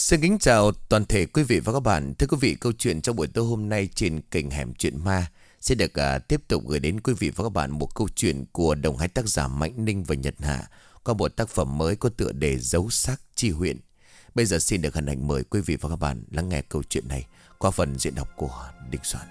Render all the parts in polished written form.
Xin kính chào toàn thể quý vị và các bạn. Thưa quý vị, câu chuyện trong buổi tối hôm nay trên kênh Hẻm Chuyện Ma sẽ được tiếp tục gửi đến quý vị và các bạn một câu chuyện của đồng hai tác giả Mạnh Ninh và Nhật Hạ qua một tác phẩm mới có tựa đề Dấu Xác Chi Huyện. Bây giờ xin được hân hạnh mời quý vị và các bạn lắng nghe câu chuyện này qua phần diễn đọc của Đình Soạn.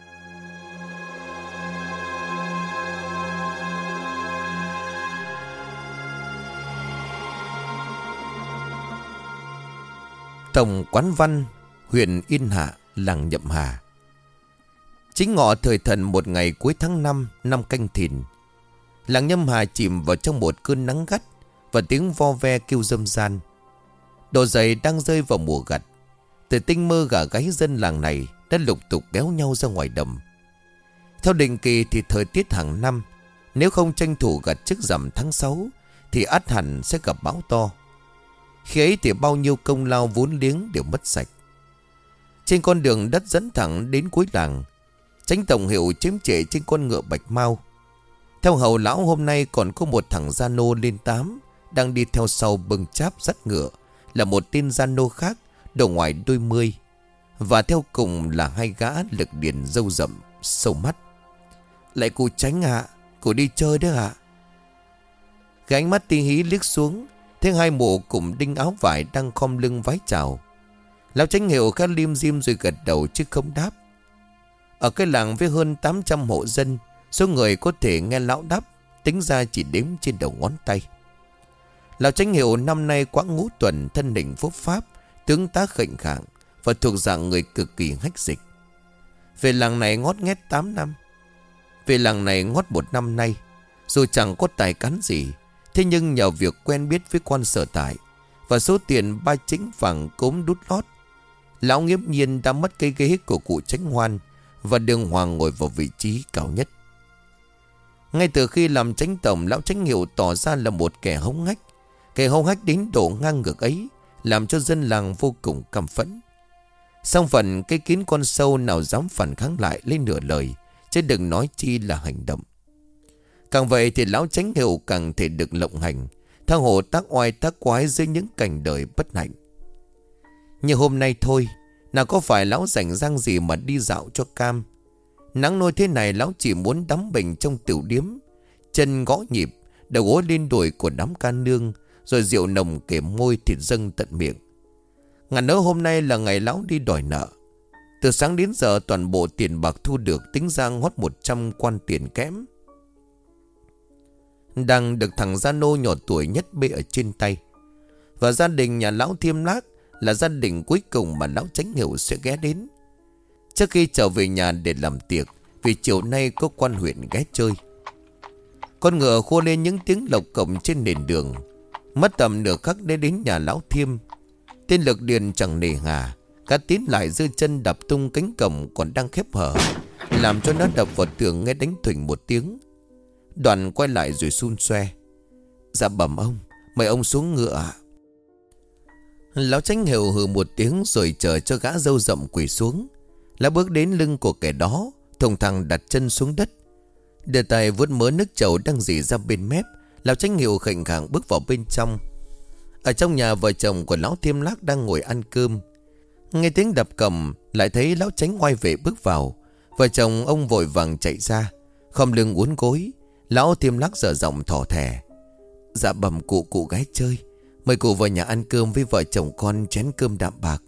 Tổng Quán Văn, huyện Yên Hạ, làng Nhậm Hà. Chính ngọ thời thần một ngày cuối tháng 5 năm Canh Thìn, làng Nhậm Hà chìm vào trong một cơn nắng gắt và tiếng vo ve kêu râm ran. Độ dày đang rơi vào mùa gặt. Từ tinh mơ gà gáy dân làng này đã lục tục kéo nhau ra ngoài đầm. Theo định kỳ thì thời tiết hàng năm, nếu không tranh thủ gặt trước rằm tháng 6 thì ắt hẳn sẽ gặp bão to. Khi ấy thì bao nhiêu công lao vốn liếng đều mất sạch. Trên con đường đất dẫn thẳng đến cuối làng, Chánh Tổng Hiệu chiếm trệ trên con ngựa bạch mau. Theo hầu lão hôm nay còn có một thằng gia nô lên 8 đang đi theo sau bưng cháp dắt ngựa, là một tên gia nô khác độ ngoài đôi mươi. Và theo cùng là hai gã lực điền râu rậm sâu mắt. Lại cụ Chánh ạ, cụ đi chơi đấy ạ. Cái ánh mắt tí hí liếc xuống, thấy hai mụ cùng đinh áo vải đang khom lưng vái chào. Lão Chánh Hiệu khá lim dim rồi gật đầu chứ không đáp. Ở cái làng với hơn 800 hộ dân, số người có thể nghe lão đáp tính ra chỉ đếm trên đầu ngón tay. Lão Chánh Hiệu năm nay quãng ngũ tuần, thân hình phúc pháp, tướng tá khệnh khạng và thuộc dạng người cực kỳ hách dịch. Về làng này ngót nghét 8 năm. Về làng này ngót 1 năm nay. Dù chẳng có tài cán gì, thế nhưng nhờ việc quen biết với quan sở tại và số tiền 3 chính vàng cốm đút lót, lão nghiễm nhiên đã mất cây ghế của cụ Chánh Hoan và đường hoàng ngồi vào vị trí cao nhất. Ngay từ khi làm Chánh Tổng, lão Chánh Hiệu tỏ ra là một kẻ hống hách. Kẻ hống hách đến độ ngang ngược ấy làm cho dân làng vô cùng căm phẫn. Song phần cái kín con sâu nào dám phản kháng lại lên nửa lời, chứ đừng nói chi là hành động. Càng vậy thì lão Chánh Hiệu càng thể được lộng hành, tha hồ tác oai tác quái dưới những cảnh đời bất hạnh. Như hôm nay thôi, nào có phải lão rảnh rang gì mà đi dạo cho cam. Nắng nôi thế này lão chỉ muốn đắm mình trong tiểu điếm, chân gõ nhịp, đầu gối lên đùi của đám ca nương, rồi rượu nồng kể môi thịt dâng tận miệng. Ngàn nỡ hôm nay là ngày lão đi đòi nợ. Từ sáng đến giờ toàn bộ tiền bạc thu được tính ra ngót 100 quan tiền kẽm, đang được thằng gia nô nhỏ tuổi nhất bê ở trên tay. Và gia đình nhà lão Thiêm Lác là gia đình cuối cùng mà lão Chánh Hiệu sẽ ghé đến trước khi trở về nhà để làm tiệc, vì chiều nay có quan huyện ghé chơi. Con ngựa khua lên những tiếng lộc cổng trên nền đường. Mất tầm nửa khắc để đến nhà lão Thiêm. Tên lực điền chẳng nề hà, cá tiến lại giơ chân đập tung cánh cổng còn đang khép hở, làm cho nó đập vào tường nghe đánh thuỳnh một tiếng. Đoàn quay lại rồi xun xoe: Dạ bẩm ông, mời ông xuống ngựa ạ. Lão Chánh Hiệu hừ một tiếng rồi chờ cho gã râu rậm quỳ xuống. Lão bước đến lưng của kẻ đó, thùng thẳng đặt chân xuống đất, đưa tay vuốt mớ nước trầu đang rỉ ra bên mép. Lão Chánh Hiệu khệnh khạng bước vào bên trong. Ở trong nhà, vợ chồng của lão Thiêm Lác đang ngồi ăn cơm. Nghe tiếng đập cầm, lại thấy lão Chánh Oai vệ bước vào. Vợ chồng ông vội vàng chạy ra, khom lưng uốn gối. Lão Thiêm Lác dở giọng thỏ thẻ: Dạ bẩm cụ gái chơi, mời cụ vào nhà ăn cơm với vợ chồng con chén cơm đạm bạc.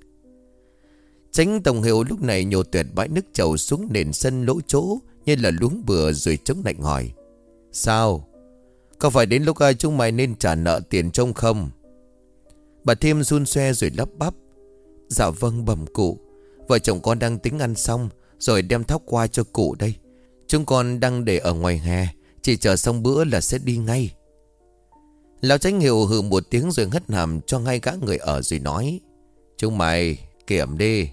Chánh Tổng Hiệu lúc này nhổ tuyệt bãi nước trầu xuống nền sân lỗ chỗ như là luống bừa, rồi chống lạnh hỏi: Sao? Có phải đến lúc chúng mày nên trả nợ tiền trông không? Bà Thiêm run xoe rồi lắp bắp: Dạ vâng bẩm cụ, vợ chồng con đang tính ăn xong rồi đem thóc qua cho cụ đây. Chúng con đang để ở ngoài hè, chỉ chờ xong bữa là sẽ đi ngay. Lão Chánh Hiệu hừ một tiếng rồi hất hàm cho ngay gã người ở rồi nói: Chúng mày kiểm đi.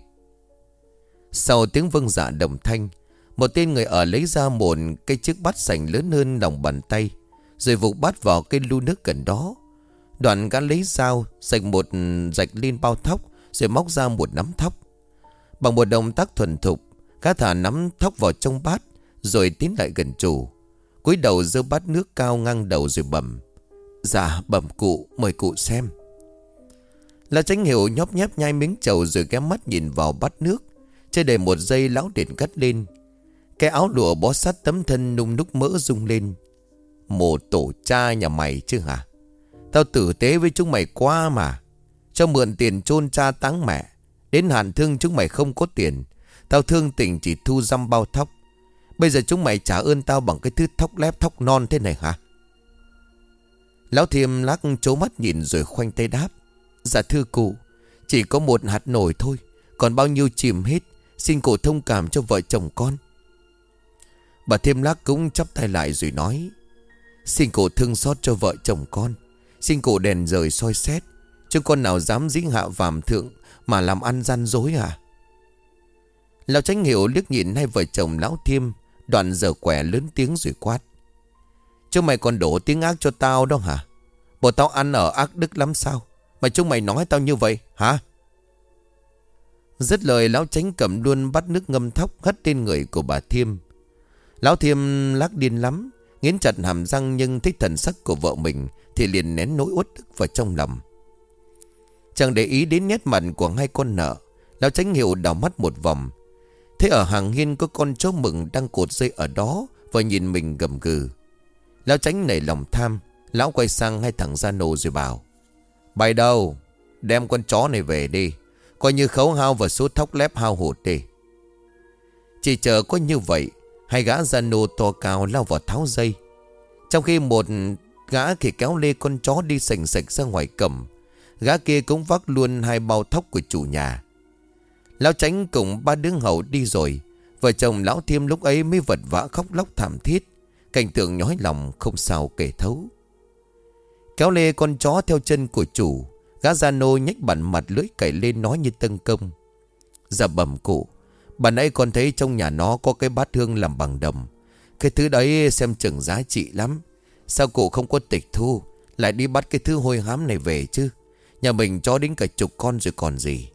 Sau tiếng vâng dạ đồng thanh, một tên người ở lấy ra một cái chiếc bát sành lớn hơn lòng bàn tay, rồi vụt bát vào cái lu nước gần đó. Đoạn gã lấy dao rạch một rạch lên bao thóc, rồi móc ra một nắm thóc. Bằng một động tác thuần thục, gã thả nắm thóc vào trong bát, rồi tiến lại gần chủ, cúi đầu giơ bát nước cao ngang đầu rồi bẩm: Dạ bẩm cụ, mời cụ xem. Lão Chánh Hiểu nhóp nhép nhai miếng trầu rồi ghé mắt nhìn vào bát nước. Chưa đầy một giây lão liền gắt lên. Cái áo lụa bó sát tấm thân nung núc mỡ rung lên. Mồ tổ cha nhà mày chứ hả? Tao tử tế với chúng mày quá mà. Cho mượn tiền chôn cha táng mẹ. Đến hạn thương chúng mày không có tiền. Tao thương tình chỉ thu dăm bao thóc. Bây giờ chúng mày trả ơn tao bằng cái thứ thóc lép thóc non thế này hả? Lão Thiêm lắc trố mắt nhìn rồi khoanh tay đáp. Dạ thưa cụ, chỉ có một hạt nổi thôi, còn bao nhiêu chìm hết. Xin cụ thông cảm cho vợ chồng con. Bà Thiêm Lắc cũng chắp tay lại rồi nói. Xin cụ thương xót cho vợ chồng con. Xin cụ đèn rời soi xét. Chứ con nào dám dính hạ phàm thượng mà làm ăn gian dối à? Lão Chánh Hiểu liếc nhìn hai vợ chồng lão Thiêm, đoạn giở quẻ lớn tiếng rồi quát. Chúng mày còn đổ tiếng ác cho tao đó hả? Bộ tao ăn ở ác đức lắm sao mà chúng mày nói tao như vậy hả? Dứt lời lão Chánh cầm luôn bát nước ngâm thóc hất lên người của bà Thiêm. Lão Thiêm Lắc điên lắm, nghiến chặt hàm răng, nhưng thấy thần sắc của vợ mình thì liền nén nỗi uất ức vào trong lòng. Chẳng để ý đến nét mặt của hai con nợ, lão Chánh Hiểu đảo mắt một vòng. Thế ở hàng hiên có con chó mừng đang cột dây ở đó và nhìn mình gầm gừ. Lão Chánh nảy lòng tham, lão quay sang hai thằng gia nô rồi bảo. Bày đâu? Đem con chó này về đi. Coi như khấu hao và số thóc lép hao hụt đi. Chỉ chờ có như vậy, hai gã gia nô to cao lao vào tháo dây. Trong khi một gã thì kéo lê con chó đi sành sạch ra ngoài cầm, gã kia cũng vác luôn hai bao thóc của chủ nhà. Lão Chánh cùng ba đứa hầu đi rồi, vợ chồng lão Thiêm lúc ấy mới vật vã khóc lóc thảm thiết. Cảnh tượng nhói lòng không sao kể thấu. Kéo lê con chó theo chân của chủ, gã gia nô nhếch bản mặt lưỡi cày lên nói như tân công. Dạ bẩm cụ, bà nãy con thấy trong nhà nó có cái bát hương làm bằng đồng. Cái thứ đấy xem chừng giá trị lắm. Sao cụ không có tịch thu, lại đi bắt cái thứ hôi hám này về chứ? Nhà mình cho đến cả chục con rồi còn gì.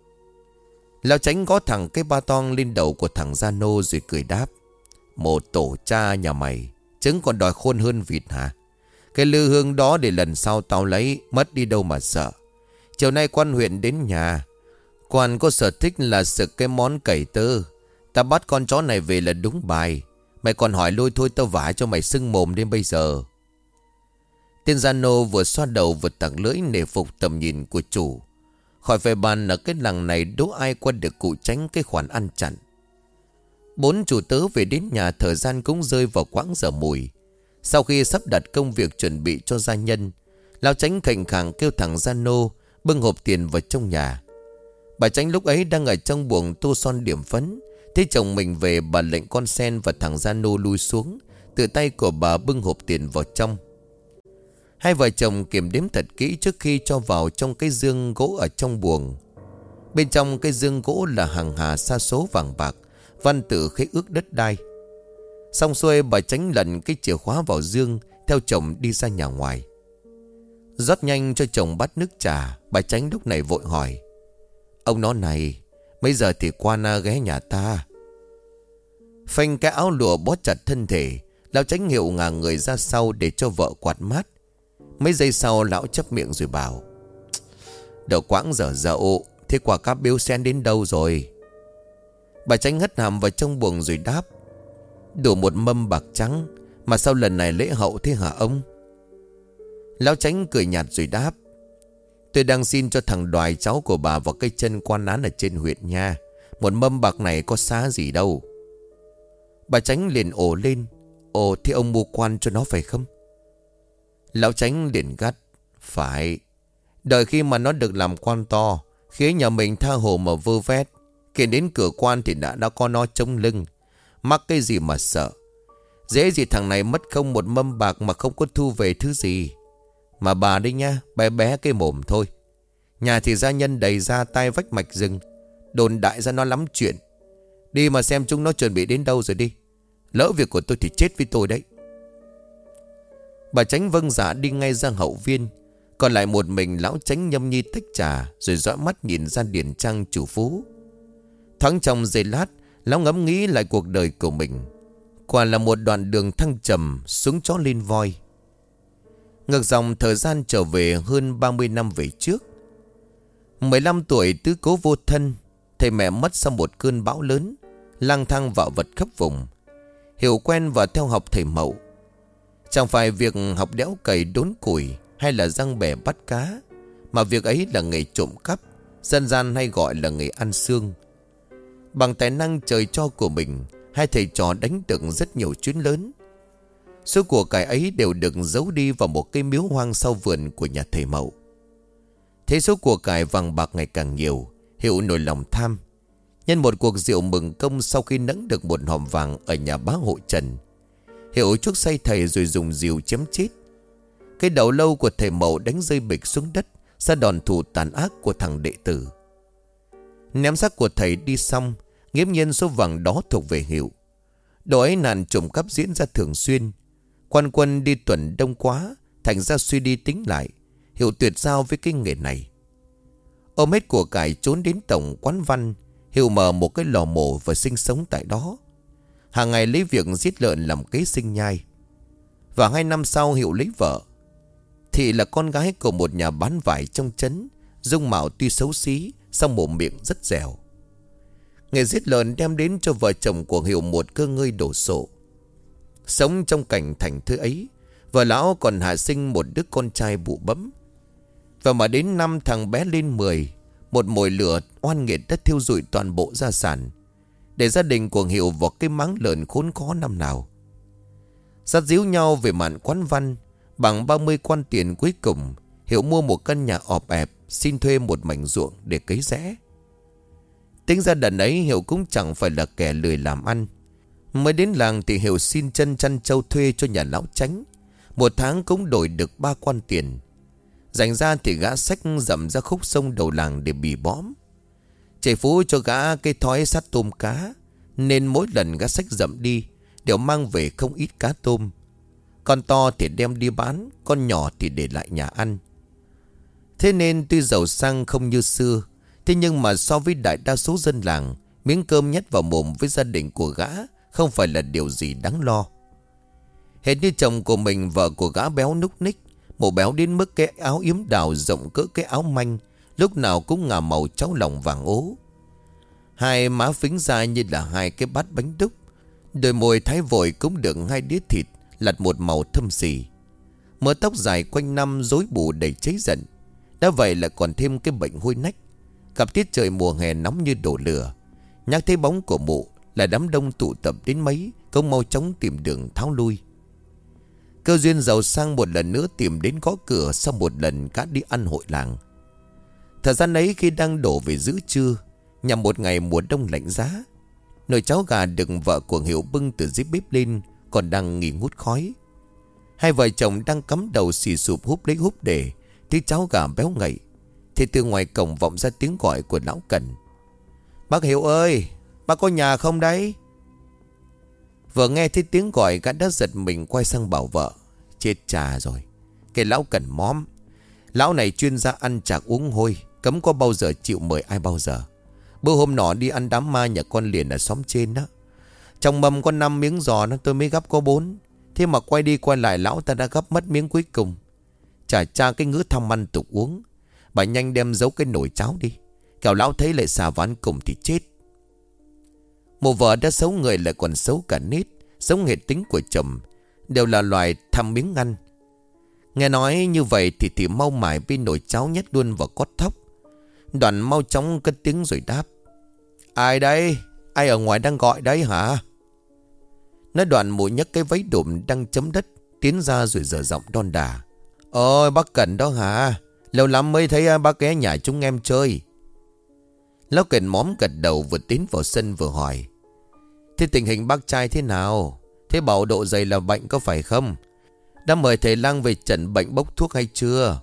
Lão Chánh gõ thẳng cái ba toang lên đầu của thằng gia nô rồi cười đáp. Một tổ cha nhà mày, trứng còn đòi khôn hơn vịt hả? Cái lư hương đó để lần sau tao lấy, mất đi đâu mà sợ. Chiều nay quan huyện đến nhà. Quan có sở thích là sực cái món cẩy tơ. Ta bắt con chó này về là đúng bài. Mày còn hỏi lôi thôi tao vả cho mày sưng mồm đến bây giờ. Tên gia nô vừa xoa đầu vừa tặng lưỡi nể phục tầm nhìn của chủ. Khỏi phải bàn ở cái làng này đố ai qua được cụ Tránh cái khoản ăn chặn. Bốn chủ tớ về đến nhà, thời gian cũng rơi vào quãng giờ mùi. Sau khi sắp đặt công việc chuẩn bị cho gia nhân, lão Chánh khệnh khàng kêu thằng gia nô bưng hộp tiền vào trong nhà. Bà Chánh lúc ấy đang ở trong buồng tô son điểm phấn. Thấy chồng mình về, bà lệnh con sen và thằng gia nô lui xuống, tự tay của bà bưng hộp tiền vào trong. Hai vợ chồng kiểm đếm thật kỹ trước khi cho vào trong cái dương gỗ ở trong buồng. Bên trong cái dương gỗ là hàng hà sa số vàng bạc, văn tự khế ước đất đai. Xong xuôi, bà Chánh lần cái chìa khóa vào dương, theo chồng đi ra nhà ngoài. Rót nhanh cho chồng bát nước trà, bà Chánh lúc này vội hỏi. Ông nó này, mấy giờ thì quan ghé nhà ta? Phanh cái áo lụa bó chặt thân thể, lão Chánh Hiểu ngả người ra sau để cho vợ quạt mát. Mấy giây sau lão chắp miệng rồi bảo. Đợi quãng giờ dậu, thế quả cáp biếu sen đến đâu rồi? Bà Chánh hất hàm vào trong buồng rồi đáp. Đủ một mâm bạc trắng. Mà sao lần này lễ hậu thế hả ông? Lão Chánh cười nhạt rồi đáp. Tôi đang xin cho thằng Đoài cháu của bà vào cây chân quan án ở trên huyện nha. Một mâm bạc này có xá gì đâu. Bà Chánh liền ồ lên. Ồ, thế ông mua quan cho nó phải không? Lão Chánh liền gắt. Phải. Đợi khi mà nó được làm quan to, khế nhà mình tha hồ mà vơ vét, kiện đến cửa quan thì đã có nó chống lưng. Mắc cái gì mà sợ. Dễ gì thằng này mất không một mâm bạc mà không có thu về thứ gì. Mà bà đi nha, bé bé cái mồm thôi. Nhà thì gia nhân đầy ra tay vách mạch rừng, đồn đại ra nó lắm chuyện. Đi mà xem chúng nó chuẩn bị đến đâu rồi đi. Lỡ việc của tôi thì chết với tôi đấy. Bà Chánh vâng dạ đi ngay ra hậu viên. Còn lại một mình lão Chánh nhâm nhi tách trà, rồi dõi mắt nhìn ra điển trang chủ phú. Thoáng trong giây lát, lão ngẫm nghĩ lại cuộc đời của mình. Quả là một đoạn đường thăng trầm, xuống chó lên voi. Ngược dòng thời gian trở về hơn 30 năm về trước. 15 tuổi tứ cố vô thân. Thầy mẹ mất sau một cơn bão lớn, lang thang vạ vật khắp vùng. Hiểu quen và theo học thầy Mậu. Chẳng phải việc học đẽo cày đốn củi hay là giăng bè bắt cá, mà việc ấy là nghề trộm cắp, dân gian hay gọi là nghề ăn xương. Bằng tài năng trời cho của mình, hai thầy trò đánh được rất nhiều chuyến lớn. Số của cải ấy đều được giấu đi vào một cái miếu hoang sau vườn của nhà thầy Mậu. Thế số của cải vàng bạc ngày càng nhiều, Hiệu nổi lòng tham. Nhân một cuộc rượu mừng công sau khi nẫng được một hòm vàng ở nhà bá hộ Trần, Hiệu chuốc say thầy rồi dùng rìu chém chết. Cái đầu lâu của thầy Mậu đánh rơi bịch xuống đất, ra đòn thủ tàn ác của thằng đệ tử. Ném xác của thầy đi xong, nghiễm nhiên số vàng đó thuộc về Hiệu. Đồ ấy nạn trộm cắp diễn ra thường xuyên. Quan quân đi tuần đông quá, thành ra suy đi tính lại, Hiệu tuyệt giao với cái nghề này. Ôm hết của cải trốn đến tổng quán văn, Hiệu mở một cái lò mổ và sinh sống tại đó. Hàng ngày lấy việc giết lợn làm kế sinh nhai. Và 2 năm sau Hiệu lấy vợ. Thị là con gái của một nhà bán vải trong trấn, dung mạo tuy xấu xí, song mồm miệng rất dẻo. Nghề giết lợn đem đến cho vợ chồng của Hiệu một cơ ngơi đổ sộ. Sống trong cảnh thành thơi ấy, vợ lão còn hạ sinh một đứa con trai bụ bẫm. Và mà đến năm thằng bé lên 10, một mồi lửa oan nghiệt đã thiêu rụi toàn bộ gia sản, để gia đình của Hiệu vào cái máng lợn khốn khó năm nào. Dắt díu nhau về mạn quán văn. Bằng 30 quan tiền cuối cùng, Hiệu mua một căn nhà ọp ẹp, xin thuê một mảnh ruộng để cấy rẽ. Tính ra đợt ấy Hiệu cũng chẳng phải là kẻ lười làm ăn. Mới đến làng thì Hiệu xin chân chăn trâu thuê cho nhà lão Chánh. Một tháng cũng đổi được 3 quan tiền. Dành ra thì gã xách dậm ra khúc sông đầu làng để bì bõm. Trời phú cho gã cái thói sát tôm cá, nên mỗi lần gã xách dậm đi đều mang về không ít cá tôm. Con to thì đem đi bán, con nhỏ thì để lại nhà ăn. Thế nên tuy giàu sang không như xưa, thế nhưng mà so với đại đa số dân làng, miếng cơm nhét vào mồm với gia đình của gã không phải là điều gì đáng lo. Hệt như chồng của mình, vợ của gã béo núc ních, mổ béo đến mức cái áo yếm đào rộng cỡ cái áo manh, lúc nào cũng ngả màu cháu lòng vàng ố. Hai má phính ra như là hai cái bát bánh đúc. Đôi môi thái vội cũng được 2 đĩa thịt lặt một màu thâm xì. Mớ tóc dài quanh năm rối bù đầy cháy giận. Đã vậy là còn thêm cái bệnh hôi nách. Gặp tiết trời mùa hè nóng như đổ lửa. Nhắc thấy bóng của mụ là đám đông tụ tập đến mấy, cũng mau chóng tìm đường tháo lui. Cơ duyên giàu sang một lần nữa tìm đến gõ cửa sau một lần cá đi ăn hội làng. Thời gian ấy khi đang đổ về giữa trưa, nhằm một ngày mùa đông lạnh giá, nồi cháo gà được vợ của Hiệu bưng từ dưới bếp lên còn đang nghi ngút khói. Hai vợ chồng đang cắm đầu xì sụp húp lấy húp để tí cháo gà béo ngậy, thì từ ngoài cổng vọng ra tiếng gọi của lão Cần. Bác Hiệu ơi, bác có nhà không đấy? Vừa nghe thấy tiếng gọi, gã đã giật mình quay sang bảo vợ. Chết cha rồi, cái lão Cần móm. Lão này chuyên gia ăn chạc uống hôi, cấm có bao giờ chịu mời ai bao giờ. Bữa hôm nọ đi ăn đám ma nhà con liền ở xóm trên đó. Trong mâm có 5 miếng giò nó tôi mới gắp có 4. Thế mà quay đi quay lại lão ta đã gắp mất miếng cuối cùng. Chả cha cái ngứa tham ăn tục uống. Bà nhanh đem giấu cái nồi cháo đi, kẻo lão thấy lại xà ván cùng thì chết. Một vợ đã xấu người lại còn xấu cả nết, giống hệt tính của chồng, đều là loài tham miếng ăn. Nghe nói như vậy thì mau mải bên nồi cháo nhét luôn vào cót thóc. Đoạn mau chóng cất tiếng rồi đáp. Ai đây? Ai ở ngoài đang gọi đấy hả? Nói đoạn mụ nhấc cái váy đùm đang chấm đất tiến ra rồi dở giọng đon đà. Ôi bác Cần đó hả? Lâu lắm mới thấy bác ghé nhà chúng em chơi. Lão Cần móm gật đầu vừa tiến vào sân vừa hỏi. Thế tình hình bác trai thế nào? Thế bảo độ dày là bệnh có phải không? Đã mời thầy lang về chẩn bệnh bốc thuốc hay chưa?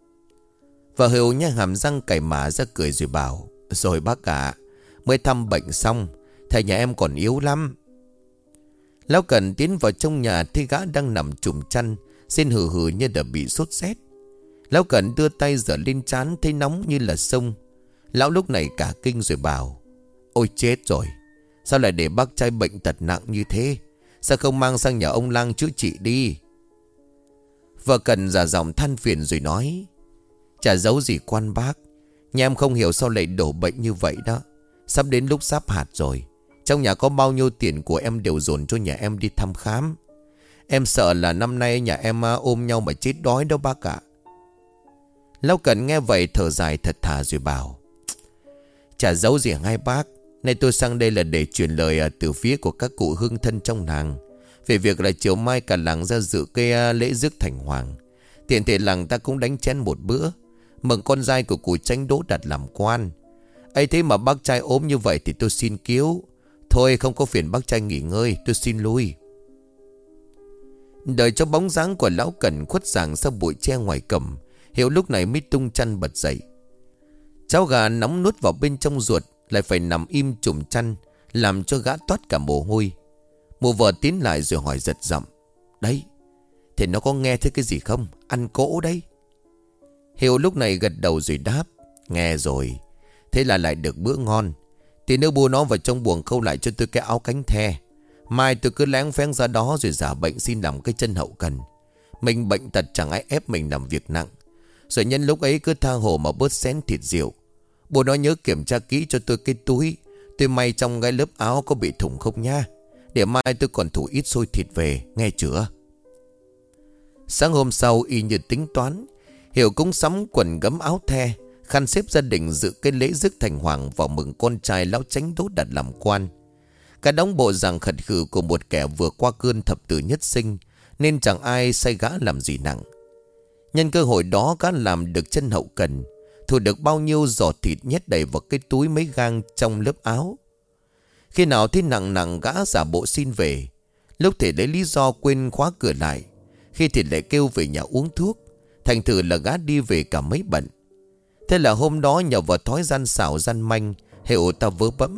Vợ Hiệu nhếch hàm răng cày mả ra cười rồi bảo. Rồi bác ạ, mới thăm bệnh xong, thầy nhà em còn yếu lắm. Lão Cần tiến vào trong nhà thấy gã đang nằm trùm chăn, xin hừ hừ như đã bị sốt rét. Lão Cần đưa tay giở lên trán thấy nóng như là sông. Lão lúc này cả kinh rồi bảo. Ôi chết rồi, sao lại để bác trai bệnh tật nặng như thế? Sao không mang sang nhà ông lang chữa trị đi? Vợ Cần giả giọng than phiền rồi nói. Chả giấu gì quan bác, Nhà em không hiểu sao lại đổ bệnh như vậy đó. Sắp đến lúc sáp hạt rồi. Trong nhà có bao nhiêu tiền của em đều dồn cho nhà em đi thăm khám. Em sợ là năm nay nhà em ôm nhau mà chết đói đó bác ạ. Lão Cận nghe vậy thở dài thật thà rồi bảo: chả giấu gì hai bác. Nay tôi sang đây là để truyền lời từ phía của các cụ hương thân trong làng về việc là chiều mai cả làng ra dự cái lễ rước thành hoàng. Tiện thể làng ta cũng đánh chén một bữa, mừng con trai của cụ Chánh đỗ đạt làm quan. ấy thế mà bác trai ốm như vậy thì tôi xin cứu. Thôi không có phiền bác trai nghỉ ngơi, tôi xin lui. Đợi cho bóng dáng của lão Cẩn khuất dạng sau bụi tre ngoài cổng, Hiệu lúc này mới tung chăn bật dậy. Cháu gà nóng nuốt vào bên trong ruột lại phải nằm im trùm chăn, làm cho gã toát cả mồ hôi. Mụ vợ tiến lại rồi hỏi giật giọng: đấy, thì nó có nghe thấy cái gì không? Ăn cỗ đấy. Hiệu lúc này gật đầu rồi đáp: nghe rồi. Thế là lại được bữa ngon. Thì nếu bu nó vào trong buồng khâu lại cho tôi cái áo cánh the. Mai tôi cứ lén phén ra đó rồi giả bệnh xin làm cái chân hậu cần. Mình bệnh tật chẳng ai ép mình làm việc nặng. Rồi nhân lúc ấy cứ tha hồ mà bớt xén thịt rượu. Bố nó nhớ kiểm tra kỹ cho tôi cái túi tôi may trong cái lớp áo có bị thủng không nha. Để mai tôi còn thủ ít xôi thịt về, nghe chưa? Sáng hôm sau y như tính toán, Hiểu cũng sắm quần gấm áo the, khăn xếp gia đình dự cái lễ rước thành hoàng vào mừng con trai lão Chánh đỗ đạt làm quan. Cả đống bộ dạng khật khử của một kẻ vừa qua cơn thập tử nhất sinh, nên chẳng ai sai gã làm gì nặng. Nhân cơ hội đó gã làm được chân hậu cần, thu được bao nhiêu giò thịt nhét đầy vào cái túi mấy gang trong lớp áo. Khi nào thấy nặng nặng gã giả bộ xin về. Lúc thì lấy lý do quên khóa cửa lại, khi thì lại kêu về nhà uống thuốc. Thành thử là gã đi về cả mấy bận. Thế là hôm đó nhờ vào thói gian xảo gian manh, Hiệu ta vớ bẫm.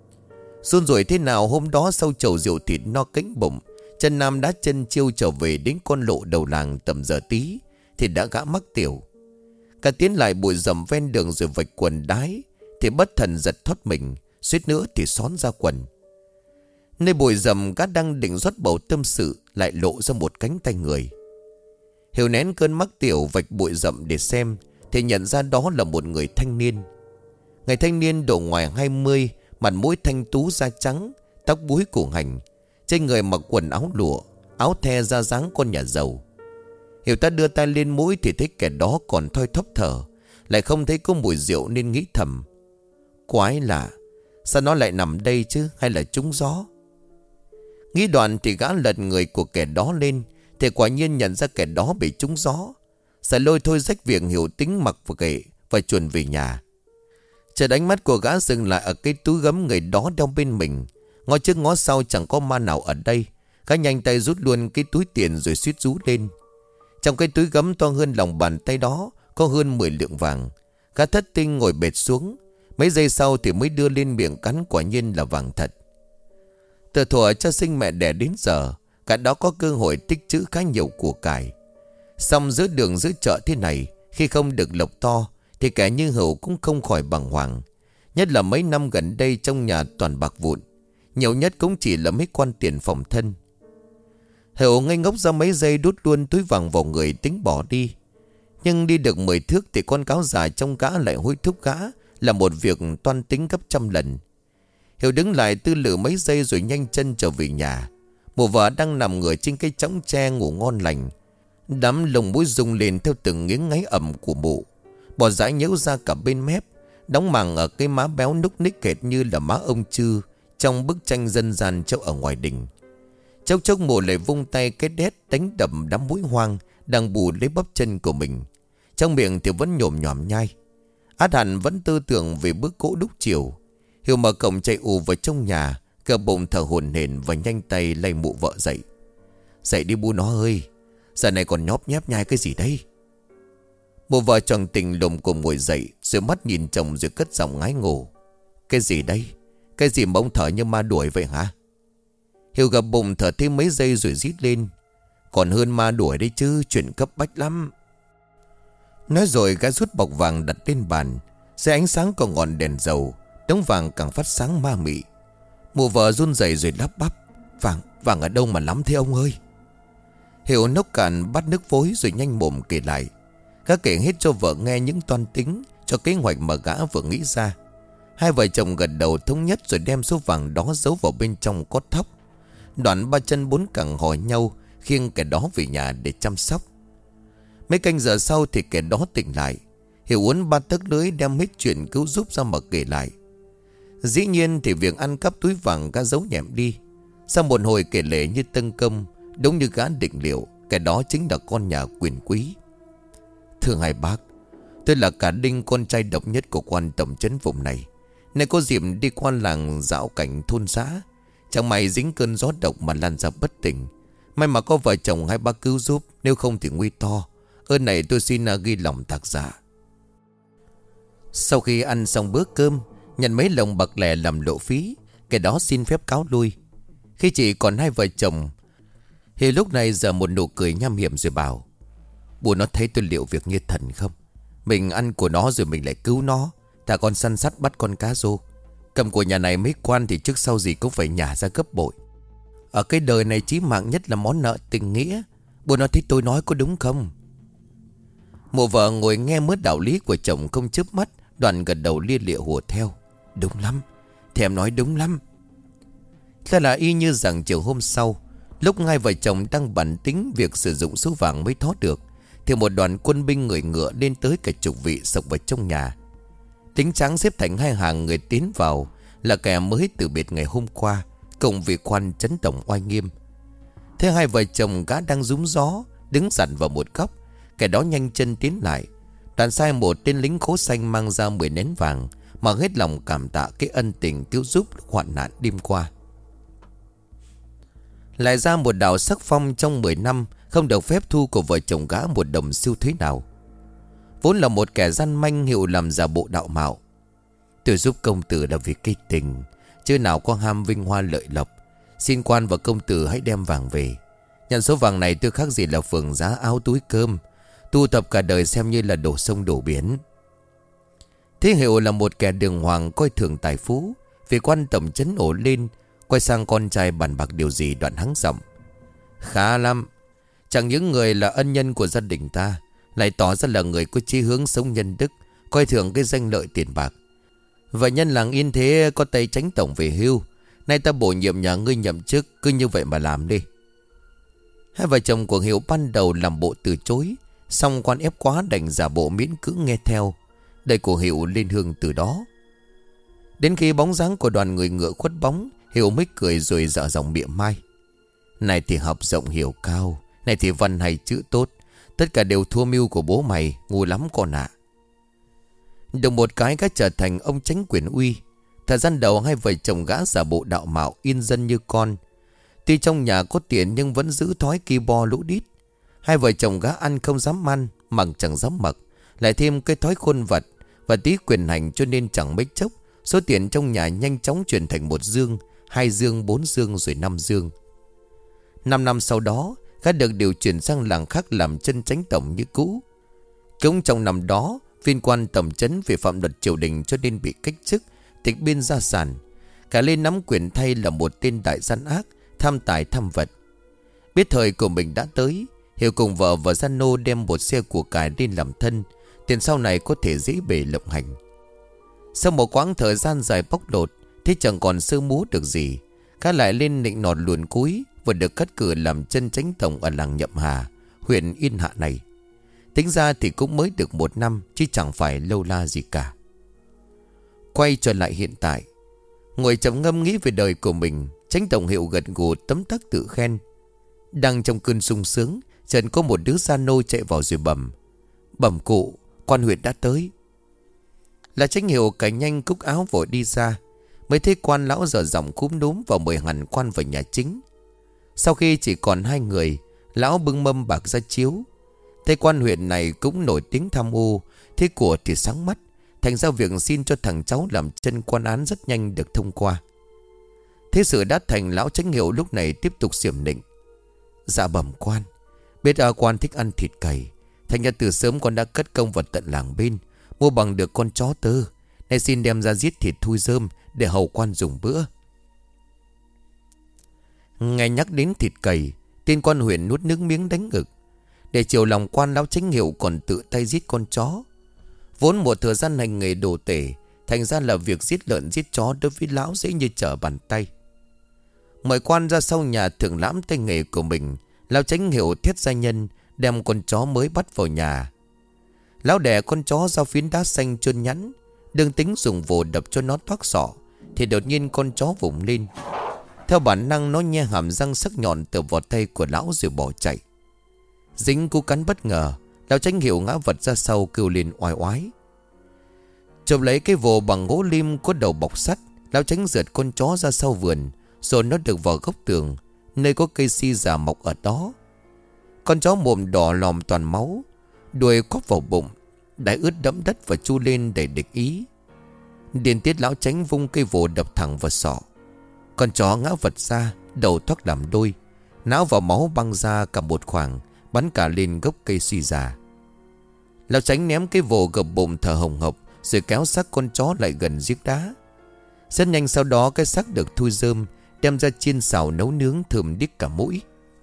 Run rủi thế nào hôm đó sau chầu rượu thịt no cánh bụng, chân Nam đã chân chiêu trở về đến con lộ đầu làng tầm giờ tí thì đã gã mắc tiểu. Cả tiến lại bụi rậm ven đường rồi vạch quần đái thì bất thần giật thoát mình, suýt nữa thì xón ra quần. Nơi bụi rậm gã đang định rót bầu tâm sự lại lộ ra một cánh tay người. Hiểu nén cơn mắc tiểu vạch bụi rậm để xem thì nhận ra đó là một người thanh niên. Người thanh niên độ ngoài 20, mặt mũi thanh tú da trắng, tóc búi cổ hành, trên người mặc quần áo lụa, áo the da dáng con nhà giàu. Hiểu ta đưa tay lên mũi thì thấy kẻ đó còn thoi thóp thở, lại không thấy có mùi rượu nên nghĩ thầm: quái lạ, sao nó lại nằm đây chứ, hay là trúng gió? Nghĩ đoạn thì gã lật người của kẻ đó lên thì quả nhiên nhận ra kẻ đó bị trúng gió. Sẽ lôi thôi rách việc Hiểu tính mặc và kệ và chuồn về nhà. Chợt ánh mắt của gã dừng lại ở cái túi gấm người đó đeo bên mình. Ngó trước ngó sau chẳng có ma nào ở đây. Gã nhanh tay rút luôn cái túi tiền rồi suýt rú lên. Trong cái túi gấm to hơn lòng bàn tay đó có hơn 10 lượng vàng. Gã thất tinh ngồi bệt xuống. Mấy giây sau thì mới đưa lên miệng cắn, quả nhiên là vàng thật. Từ thuở cho sinh mẹ đẻ đến giờ, cả đó có cơ hội tích trữ khá nhiều của cải. Xong giữa đường giữa chợ thế này, khi không được lộc to thì kẻ như Hữu cũng không khỏi bàng hoàng. Nhất là mấy năm gần đây trong nhà toàn bạc vụn, nhiều nhất cũng chỉ là mấy quan tiền phòng thân. Hữu ngây ngốc ra mấy giây đút luôn túi vàng vào người tính bỏ đi. Nhưng đi được 10 thước thì con cáo già trong gã lại hối thúc gã là một việc toan tính gấp trăm lần. Hiểu đứng lại tư lự mấy giây rồi nhanh chân trở về nhà. Mụ vợ đang nằm ngửa trên cái chõng tre ngủ ngon lành. Đám lồng mũi rung lên theo từng nghiến ngáy ẩm của mụ. Bò dãi nhễu ra cả bên mép, đóng màng ở cái má béo núc ních hệt như là má ông Chư trong bức tranh dân gian treo ở ngoài đình. Chốc chốc mụ lại vung tay cái đét đánh đập đám mũi hoang đang bù lấy bắp chân của mình. Trong miệng thì vẫn nhổm nhòm nhai. Át hẳn vẫn tư tưởng về bữa cỗ đúc chiều. Hiểu mở cổng chạy ù vào trong nhà, cơ bụng thở hổn hển và nhanh tay lay mụ vợ dậy. Dậy đi bu nó ơi, giờ này còn nhóp nhép nhai cái gì đây? Mụ vợ tròn tình lùm cồm ngồi dậy, rồi mắt nhìn chồng rồi cất giọng ngái ngủ. Cái gì đây? Cái gì mà ông thở như ma đuổi vậy hả? Hiểu gập bụng thở thêm mấy giây rồi rít lên. Còn hơn ma đuổi đấy chứ, chuyện cấp bách lắm. Nói rồi gã rút bọc vàng đặt lên bàn. Dưới ánh sáng của ngọn đèn dầu, đống vàng càng phát sáng ma mị. Mụ vợ run rẩy rồi lắp bắp: Vàng ở đâu mà lắm thế ông ơi? Hiểu nốc cạn bát nước vối rồi nhanh mồm kể lại. Gã kể hết cho vợ nghe những toan tính, cho kế hoạch mà gã vừa nghĩ ra. Hai vợ chồng gật đầu thống nhất rồi đem số vàng đó giấu vào bên trong cốt thóc. Đoạn ba chân bốn cẳng hỏi nhau khiêng kẻ đó về nhà để chăm sóc. Mấy canh giờ sau thì kẻ đó tỉnh lại. Hiểu uốn ba tấc lưới đem hết chuyện cứu giúp ra mà kể lại. Dĩ nhiên thì việc ăn cắp túi vàng gã giấu nhẹm đi. Sau một hồi kể lể như tân công, đúng như gã định liệu, kẻ đó chính là con nhà quyền quý. Thưa hai bác, tôi là cả Đinh, con trai độc nhất của quan tổng trấn vùng này. Nay có dịp đi qua làng dạo cảnh thôn xã, chẳng may dính cơn gió độc mà lan ra bất tỉnh. May mà có vợ chồng hai bác cứu giúp, nếu không thì nguy to. Ơn này tôi xin ghi lòng tạc dạ. Sau khi ăn xong bữa cơm, nhận mấy lồng bạc lẻ làm lộ phí, kẻ đó xin phép cáo lui. Khi chỉ còn hai vợ chồng, thì lúc này giờ một nụ cười nham hiểm rồi bảo: Bố nó thấy tôi liệu việc như thần không? Mình ăn của nó rồi mình lại cứu nó. Thà con săn sắt bắt con cá rô. Cầm của nhà này mấy quan thì trước sau gì cũng phải nhả ra gấp bội. Ở cái đời này chí mạng nhất là món nợ tình nghĩa. Bố nó thấy tôi nói có đúng không? Mụ vợ ngồi nghe mớ đạo lý của chồng không chớp mắt, đoạn gật đầu lia lịa hùa theo: Đúng lắm, thì em nói đúng lắm. Thế là y như rằng chiều hôm sau, lúc hai vợ chồng đang bàn tính việc sử dụng số vàng mới thoát được, thì một đoàn quân binh người ngựa lên tới cả chục vị xộc vào trong nhà. Tính trắng xếp thành hai hàng người tiến vào là kẻ mới từ biệt ngày hôm qua, cùng vị quan trấn tổng oai nghiêm. Thế hai vợ chồng gã đang rúm gió, đứng dằn vào một góc. Kẻ đó nhanh chân tiến lại, đoạn sai một tên lính khố xanh mang ra 10 nén vàng, mà hết lòng cảm tạ cái ân tình cứu giúp hoạn nạn đêm qua. Lại ra một đạo sắc phong trong 10 năm không được phép thu của vợ chồng gã một đồng xu thuế nào. Vốn là một kẻ gian manh hiệu làm giả bộ đạo mạo. Tôi giúp công tử là vì cái tình, chứ nào có ham vinh hoa lợi lộc. Xin quan và công tử hãy đem vàng về. Nhận số vàng này tôi khác gì là phường giá áo túi cơm, tu tập cả đời xem như là đổ sông đổ biển. Thế Hiệu là một kẻ đường hoàng coi thường tài phú. Vì quan tổng trấn ổ lên, quay sang con trai bàn bạc điều gì, đoạn hắng giọng: Khá lắm. Chẳng những người là ân nhân của gia đình ta, lại tỏ ra là người có chí hướng sống nhân đức, coi thường cái danh lợi tiền bạc. Vậy nhân làng Yên Thế có tay tránh tổng về hưu, nay ta bổ nhiệm nhà ngươi nhậm chức, cứ như vậy mà làm đi. Hai vợ chồng của Hiệu ban đầu làm bộ từ chối, xong quan ép quá đành giả bộ miễn cưỡng nghe theo. Đời của Hiệu lên hương từ đó. Đến khi bóng dáng của đoàn người ngựa khuất bóng, Hiệu mới cười rồi dở giọng mỉa mai: Này thì học rộng hiểu cao, này thì văn hay chữ tốt, tất cả đều thua mưu của bố mày, ngu lắm con ạ. Được một cái gã trở thành ông chánh quyền uy. Thời gian đầu hai vợ chồng gã giả bộ đạo mạo yên dân như con. Tuy trong nhà có tiền nhưng vẫn giữ thói ki bo lũ đít. Hai vợ chồng gã ăn không dám ăn, mặc chẳng dám mặc, lại thêm cái thói khôn vật và tí quyền hành, cho nên chẳng mấy chốc số tiền trong nhà nhanh chóng chuyển thành 1 dương, 2 dương, 4 dương rồi 5 dương. 5 năm sau đó, gã được điều chuyển sang làng khác làm chân chánh tổng như cũ. Cũng trong năm đó, viên quan tổng trấn về phạm luật triều đình cho nên bị cách chức, tịch biên gia sản. Cả lên nắm quyền thay là một tên đại gian ác, tham tài tham vật. Biết thời của mình đã tới, Hiệu cùng vợ và gian nô đem một xe của cải lên làm thân, tiền sau này có thể dễ bề lộng hành. Sau một quãng thời gian dài bóc lột, thế chẳng còn sơ múa được gì, gã lại lên nịnh nọt luồn cúi và được cắt cử làm chân chánh tổng ở làng Nhậm Hà, huyện Yên Hạ này. Tính ra thì cũng mới được 1 năm, chứ chẳng phải lâu la gì cả. Quay trở lại hiện tại, ngồi trầm ngâm nghĩ về đời của mình, chánh tổng Hiệu gật gù tấm tắc tự khen. Đang trong cơn sung sướng, chợt có một đứa gia nô chạy vào rồi bẩm: Bẩm cụ, quan huyện đã tới. Là chánh Hiệu cài nhanh cúc áo vội đi ra, mới thấy quan lão dở giọng cúm núm vào mời hẳn quan vào nhà chính. Sau khi chỉ còn 2 người, lão bưng mâm bạc ra chiếu. Thấy quan huyện này cũng nổi tiếng tham ô, thế của thì sáng mắt, thành ra việc xin cho thằng cháu làm chân quan án rất nhanh được thông qua. Thế sự đã thành, lão chánh Hiệu lúc này tiếp tục xiểm nịnh: Dạ bẩm quan, biết quan thích ăn thịt cầy, thành ra từ sớm con đã cất công vào tận làng bên, mua bằng được con chó tơ, nay xin đem ra giết thịt thui rơm để hầu quan dùng bữa. Nghe nhắc đến thịt cầy, tên quan huyện nuốt nước miếng đánh ngực. Để chiều lòng quan, lão chánh Hiệu còn tự tay giết con chó. Vốn một thời gian hành nghề đồ tể, thành ra là việc giết lợn giết chó đối với lão dễ như trở bàn tay. Mời quan ra sau nhà thưởng lãm tay nghề của mình, lão Chánh Hiệu thét gia nhân đem con chó mới bắt vào nhà. Lão đẻ con chó ra phiến đá xanh chôn nhẵn, đương tính dùng vồ đập cho nó thoát sọ, thì đột nhiên con chó vùng lên. Theo bản năng nó nhe hàm răng sắc nhọn từ vào tay của lão rồi bỏ chạy. Dính cú cắn bất ngờ, lão Chánh Hiệu ngã vật ra sau kêu lên oai oái. Chộp lấy cái vồ bằng gỗ lim có đầu bọc sắt, lão Chánh rượt con chó ra sau vườn, rồi nó được vào góc tường, nơi có cây si già mọc ở đó. Con chó mồm đỏ lòm toàn máu, đuôi quắp vào bụng, đái ướt đẫm đất và chu lên đầy địch ý. Điên tiết lão Chánh vung cây vồ đập thẳng vào sọ. Con chó ngã vật ra, đầu thoát làm đôi, não và máu băng ra cả một khoảng, bắn cả lên gốc cây si già. Lão Chánh ném cái vồ gập bụng thở hồng hộc, rồi kéo xác con chó lại gần giếng đá. Rất nhanh sau đó cái xác được thui rơm, đem ra chiên xào nấu nướng thơm đít cả mũi.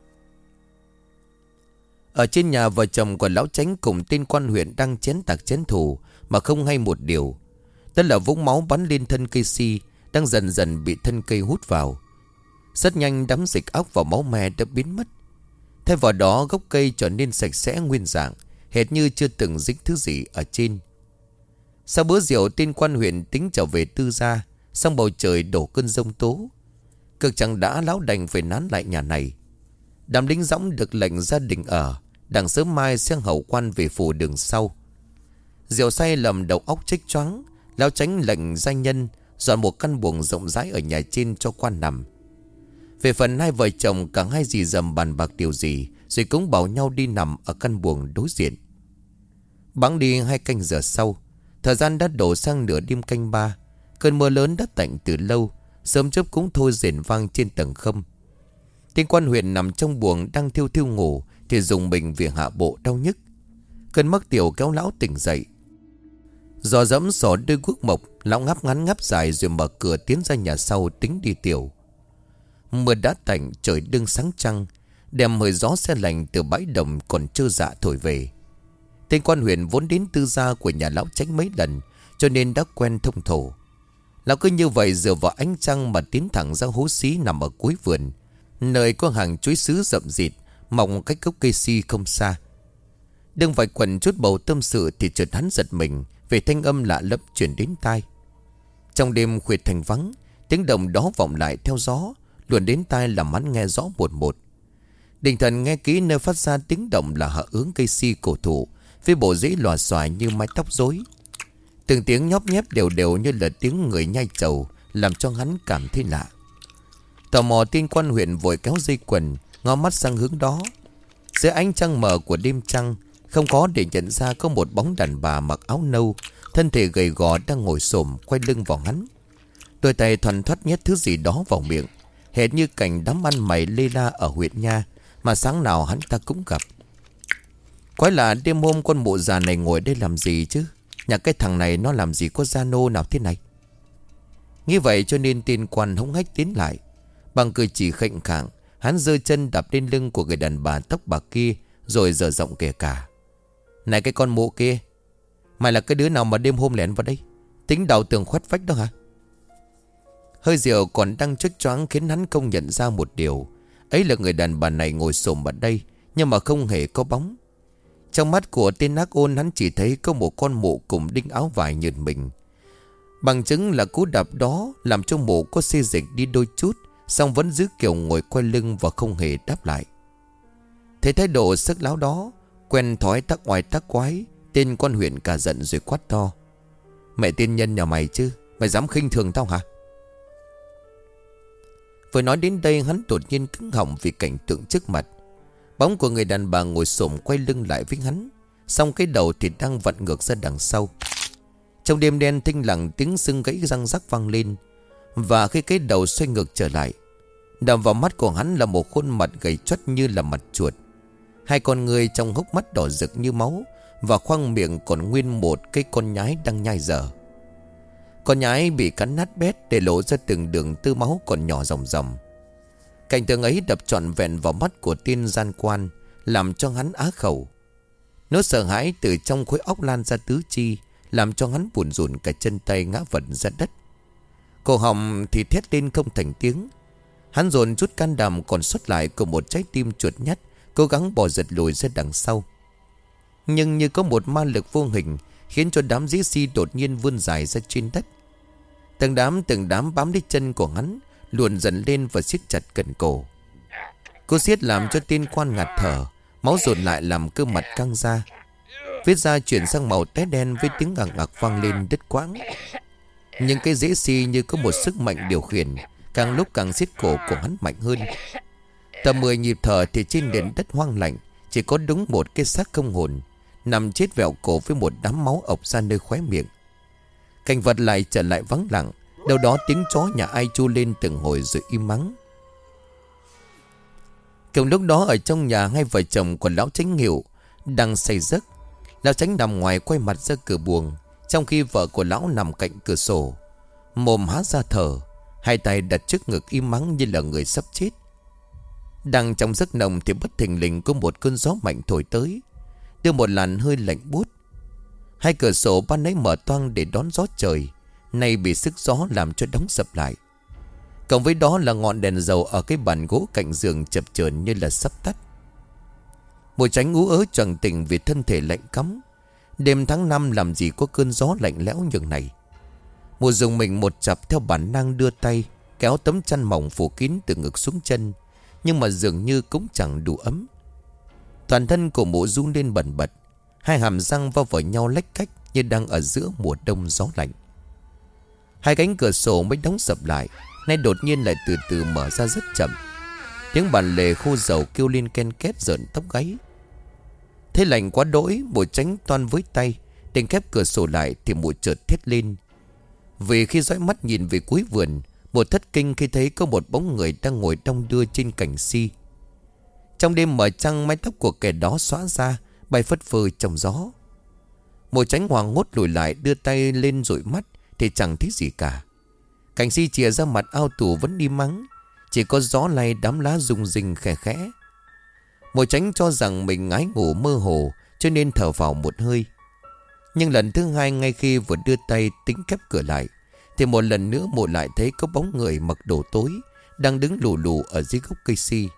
Ở trên nhà vợ chồng của lão Chánh cùng tên quan huyện đang chén tạc chén thù mà không hay một điều. Đó là vũng máu bắn lên thân cây si đang dần dần bị thân cây hút vào. Rất nhanh đám dịch óc và máu me đã biến mất. Thay vào đó gốc cây trở nên sạch sẽ nguyên dạng, hệt như chưa từng dính thứ gì ở trên. Sau bữa rượu, tên quan huyện tính trở về tư gia, xong bầu trời đổ cơn giông tố. Cực chẳng đã lão đành phải nán lại nhà này. Đám lính dõng được lệnh gia đình ở, đằng sớm mai sẽ hầu quan về phủ đường sau. Rượu say lầm đầu óc chích choáng, lão Chánh lệnh gia nhân dọn một căn buồng rộng rãi ở nhà trên cho quan nằm. Về phần hai vợ chồng, cả hai dì dầm bàn bạc điều gì, rồi cũng bảo nhau đi nằm ở căn buồng đối diện. Bẵng đi 2 canh giờ sau, thời gian đã đổ sang nửa đêm canh 3. Cơn mưa lớn đã tạnh từ lâu, sớm chớp cũng thôi rền vang trên tầng khâm. Tên quan huyện nằm trong buồng đang thiêu thiêu ngủ thì dùng mình vì hạ bộ đau nhức. Cơn mắc tiểu kéo lão tỉnh dậy. Giò dẫm xỏ đôi guốc mộc, lão ngáp ngắn ngáp dài rồi mở cửa tiến ra nhà sau tính đi tiểu. Mưa đã tạnh, trời đương sáng trăng, đem hơi gió se lạnh từ bãi đồng còn trơ dạ thổi về. Tên quan huyện vốn đến tư gia của nhà lão Chánh mấy lần, cho nên đã quen thông thổ. Lão cứ như vậy dựa vào ánh trăng mà tiến thẳng ra hố xí nằm ở cuối vườn, nơi có hàng chuối sứ rậm rịt mọc cách gốc cây si không xa. Đừng vài quần chút bầu tâm sự thì chợt hắn giật mình về thanh âm lạ lẫm chuyển đến tai. Trong đêm khuya thành vắng, tiếng động đó vọng lại theo gió, luồn đến tai làm hắn nghe rõ một một. Định thần nghe kỹ nơi phát ra tiếng động là hạ ướng cây si cổ thụ, với bộ rễ lòa xòa như mái tóc rối. Từng tiếng nhóp nhép đều đều như là tiếng người nhai trầu, làm cho hắn cảm thấy lạ. Tò mò, tên quan huyện vội kéo dây quần, ngó mắt sang hướng đó. Dưới ánh trăng mờ của đêm trăng, không có để nhận ra có một bóng đàn bà mặc áo nâu, thân thể gầy gò đang ngồi xổm quay lưng vào hắn. Đôi tay thoăn thoắt nhét thứ gì đó vào miệng, hệt như cảnh đám ăn mày lê la ở huyện Nha mà sáng nào hắn ta cũng gặp. Quái lạ, đêm hôm con mụ già này ngồi đây làm gì chứ? Nhà cái thằng này nó làm gì có gia nô nào thế này? Nghĩ vậy cho nên tên quan hống hách tiến lại. Bằng cười chỉ khệnh khạng, hắn giơ chân đạp lên lưng của người đàn bà tóc bạc kia, rồi dở giọng kể cả. Này cái con mụ kia, mày là cái đứa nào mà đêm hôm lẻn vào đây? Tính đào tường khoét vách đó hả? Hơi rượu còn đang chớp choáng khiến hắn không nhận ra một điều. Ấy là người đàn bà này ngồi xổm ở đây, nhưng mà không hề có bóng. Trong mắt của tên ác ôn, hắn chỉ thấy có một con mụ cùng đinh áo vải nhợt mình. Bằng chứng là cú đạp đó làm cho mụ có xê dịch đi đôi chút, song vẫn giữ kiểu ngồi quay lưng và không hề đáp lại. Thấy thái độ sức láo đó, quen thói tác oai tác quái, tên quan huyện cả giận rồi quát to. Mẹ tiên nhân nhà mày chứ, mày dám khinh thường tao hả? Vừa nói đến đây, hắn đột nhiên cứng họng vì cảnh tượng trước mặt. Bóng của người đàn bà ngồi xổm quay lưng lại với hắn, song cái đầu thì đang vặn ngược ra đằng sau. Trong đêm đen thinh lặng, tiếng xương gãy răng rắc vang lên. Và khi cái đầu xoay ngược trở lại, đập vào mắt của hắn là một khuôn mặt gầy choắt như là mặt chuột. Hai con người trong hốc mắt đỏ rực như máu, và khoang miệng còn nguyên một cái con nhái đang nhai dở. Con nhái bị cắn nát bét để lộ ra từng đường tơ máu còn nhỏ ròng ròng. Cảnh tượng ấy đập trọn vẹn vào mắt của tên gian quan, làm cho hắn á khẩu. Nỗi sợ hãi từ trong khối óc lan ra tứ chi, làm cho hắn buồn rùn cả chân tay ngã vật ra đất. Cổ họng thì thét lên không thành tiếng. Hắn dồn chút can đảm còn sót lại của một trái tim chuột nhắt, cố gắng bò giật lùi ra đằng sau. Nhưng như có một ma lực vô hình khiến cho đám dĩ si đột nhiên vươn dài ra trên đất. Từng đám bám lấy chân của hắn, luồn dần lên và siết chặt cần cổ. Cô siết làm cho tên quan ngạt thở, máu dồn lại làm cơ mặt căng ra. Vết da chuyển sang màu tái đen với tiếng ẳng ặc vang lên đứt quãng. Nhưng cái dễ si như có một sức mạnh điều khiển, càng lúc càng siết cổ của hắn mạnh hơn. Tầm 10 nhịp thở thì trên nền đất hoang lạnh chỉ có đúng một cái xác không hồn, nằm chết vẹo cổ với một đám máu ộc ra nơi khóe miệng. Cảnh vật lại trở lại vắng lặng. Đâu đó tiếng chó nhà ai chu lên từng hồi rồi im mắng. Cùng lúc đó ở trong nhà, hai vợ chồng của lão Chánh Hiệu đang say giấc. Lão Chánh nằm ngoài quay mặt ra cửa buồng, trong khi vợ của lão nằm cạnh cửa sổ, mồm há ra thở, hai tay đặt trước ngực im mắng như là người sắp chết. Đang trong giấc nồng thì bất thình lình có một cơn gió mạnh thổi tới, đưa một làn hơi lạnh buốt. Hai cửa sổ ban nãy mở toang để đón gió trời, nay bị sức gió làm cho đóng sập lại. Cộng với đó là ngọn đèn dầu ở cái bàn gỗ cạnh giường chập chờn như là sắp tắt. Một Chánh ú ớ choàng tỉnh vì thân thể lạnh cóng. Đêm tháng 5 làm gì có cơn gió lạnh lẽo nhường này. Một dùng mình một chập theo bản năng đưa tay kéo tấm chăn mỏng phủ kín từ ngực xuống chân, nhưng mà dường như cũng chẳng đủ ấm. Toàn thân của mụ run lên bần bật, hai hàm răng va vào nhau lách cách như đang ở giữa mùa đông gió lạnh. Hai cánh cửa sổ mới đóng sập lại, nay đột nhiên lại từ từ mở ra rất chậm. Tiếng bàn lề khô dầu kêu lên ken két rợn tóc gáy. Thế lạnh quá đỗi, mụ Chánh toan với tay định khép cửa sổ lại thì mụ chợt thét lên. Vì khi dõi mắt nhìn về cuối vườn, một thất kinh khi thấy có một bóng người đang ngồi đong đưa trên cành si. Trong đêm mở trăng, mái tóc của kẻ đó xõa ra, bay phất phơ trong gió. Mụ Chánh hoảng hốt lùi lại, đưa tay lên dụi mắt thì chẳng thấy gì cả. Cành si chìa ra mặt ao tù vẫn đi mắng, chỉ có gió lay đám lá rung rinh khẽ khẽ. Mụ Chánh cho rằng mình ngái ngủ mơ hồ cho nên thở vào một hơi. Nhưng lần thứ hai, ngay khi vừa đưa tay tính khép cửa lại, thì một lần nữa mụ lại thấy có bóng người mặc đồ tối đang đứng lù lù ở dưới gốc cây si.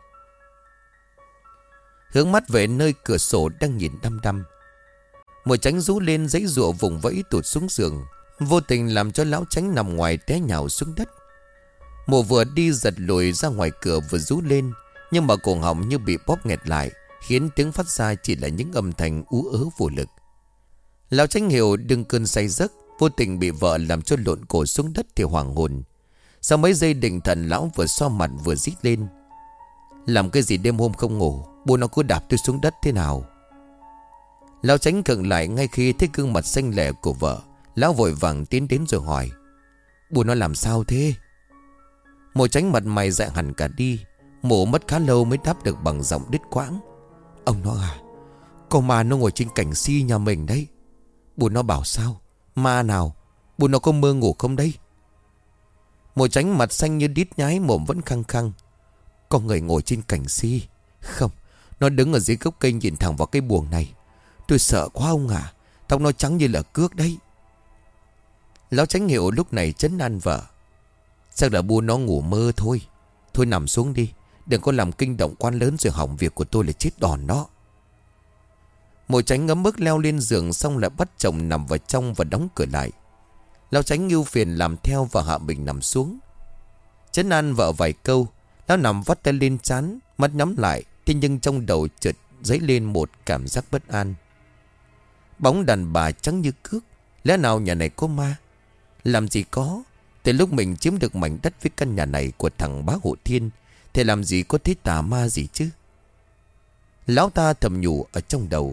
Hướng mắt về nơi cửa sổ đang nhìn đăm đăm, mụ Chánh rú lên giãy giụa vùng vẫy tụt xuống giường, vô tình làm cho lão Chánh nằm ngoài té nhào xuống đất. Mụ vừa đi giật lùi ra ngoài cửa vừa rú lên, nhưng mà cổ họng như bị bóp nghẹt lại, khiến tiếng phát ra chỉ là những âm thanh ú ớ vô lực. Lão Chánh hiểu đừng cơn say giấc, vô tình bị vợ làm cho lộn cổ xuống đất thì hoảng hồn. Sau mấy giây định thần, lão vừa xoa mặt vừa rít lên. Làm cái gì đêm hôm không ngủ, bố nó cứ đạp tôi xuống đất thế nào? Lão Chánh khựng lại ngay khi thấy gương mặt xanh lẻ của vợ. Lão vội vàng tiến đến rồi hỏi: bố nó làm sao thế? Mụ Chánh mặt mày dại hẳn cả đi. Mụ mất khá lâu mới đáp được bằng giọng đứt quãng: ông nó à, con ma nó ngồi trên cành si nhà mình đấy. Bố nó bảo sao? Ma nào? Bố nó có mơ ngủ không đấy? Mụ Chánh mặt xanh như đít nhái, mồm vẫn khăng khăng: có người ngồi trên cành si. Không, nó đứng ở dưới gốc cây nhìn thẳng vào cái buồng này. Tôi sợ quá ông à, tóc nó trắng như là cước đấy. Lão Chánh hiểu lúc này trấn an vợ: chắc là bu nó ngủ mơ thôi. Thôi nằm xuống đi, đừng có làm kinh động quan lớn rồi hỏng việc của tôi là chết đòn đó. Mụ Chánh ngấm bước leo lên giường, xong lại bắt chồng nằm vào trong và đóng cửa lại. Lão Chánh ưu phiền làm theo và hạ mình nằm xuống. Trấn an vợ vài câu, lão nằm vắt tay lên trán, mắt nhắm lại. Thế nhưng trong đầu chợt dấy lên một cảm giác bất an. Bóng đàn bà trắng như cước, lẽ nào nhà này có ma? Làm gì có, từ lúc mình chiếm được mảnh đất với căn nhà này của thằng bá Hộ Thiên thì làm gì có thấy tà ma gì chứ? Lão ta thầm nhủ ở trong đầu.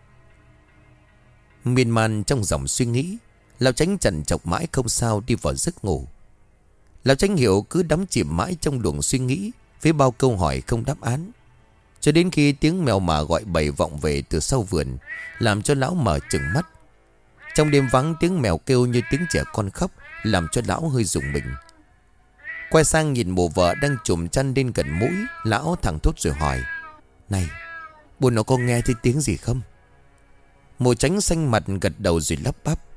Miên man trong dòng suy nghĩ, lão Chánh trằn trọc mãi không sao đi vào giấc ngủ. Lão Chánh hiểu cứ đắm chìm mãi trong luồng suy nghĩ với bao câu hỏi không đáp án, cho đến khi tiếng mèo mà gọi bầy vọng về từ sau vườn, làm cho lão mở trừng mắt. Trong đêm vắng, tiếng mèo kêu như tiếng trẻ con khóc, làm cho lão hơi rùng mình. Quay sang nhìn mụ vợ đang chùm chăn lên gần mũi, lão thẳng thốt rồi hỏi: này, bố nó có nghe thấy tiếng gì không? Mụ Chánh xanh mặt gật đầu rồi lắp bắp: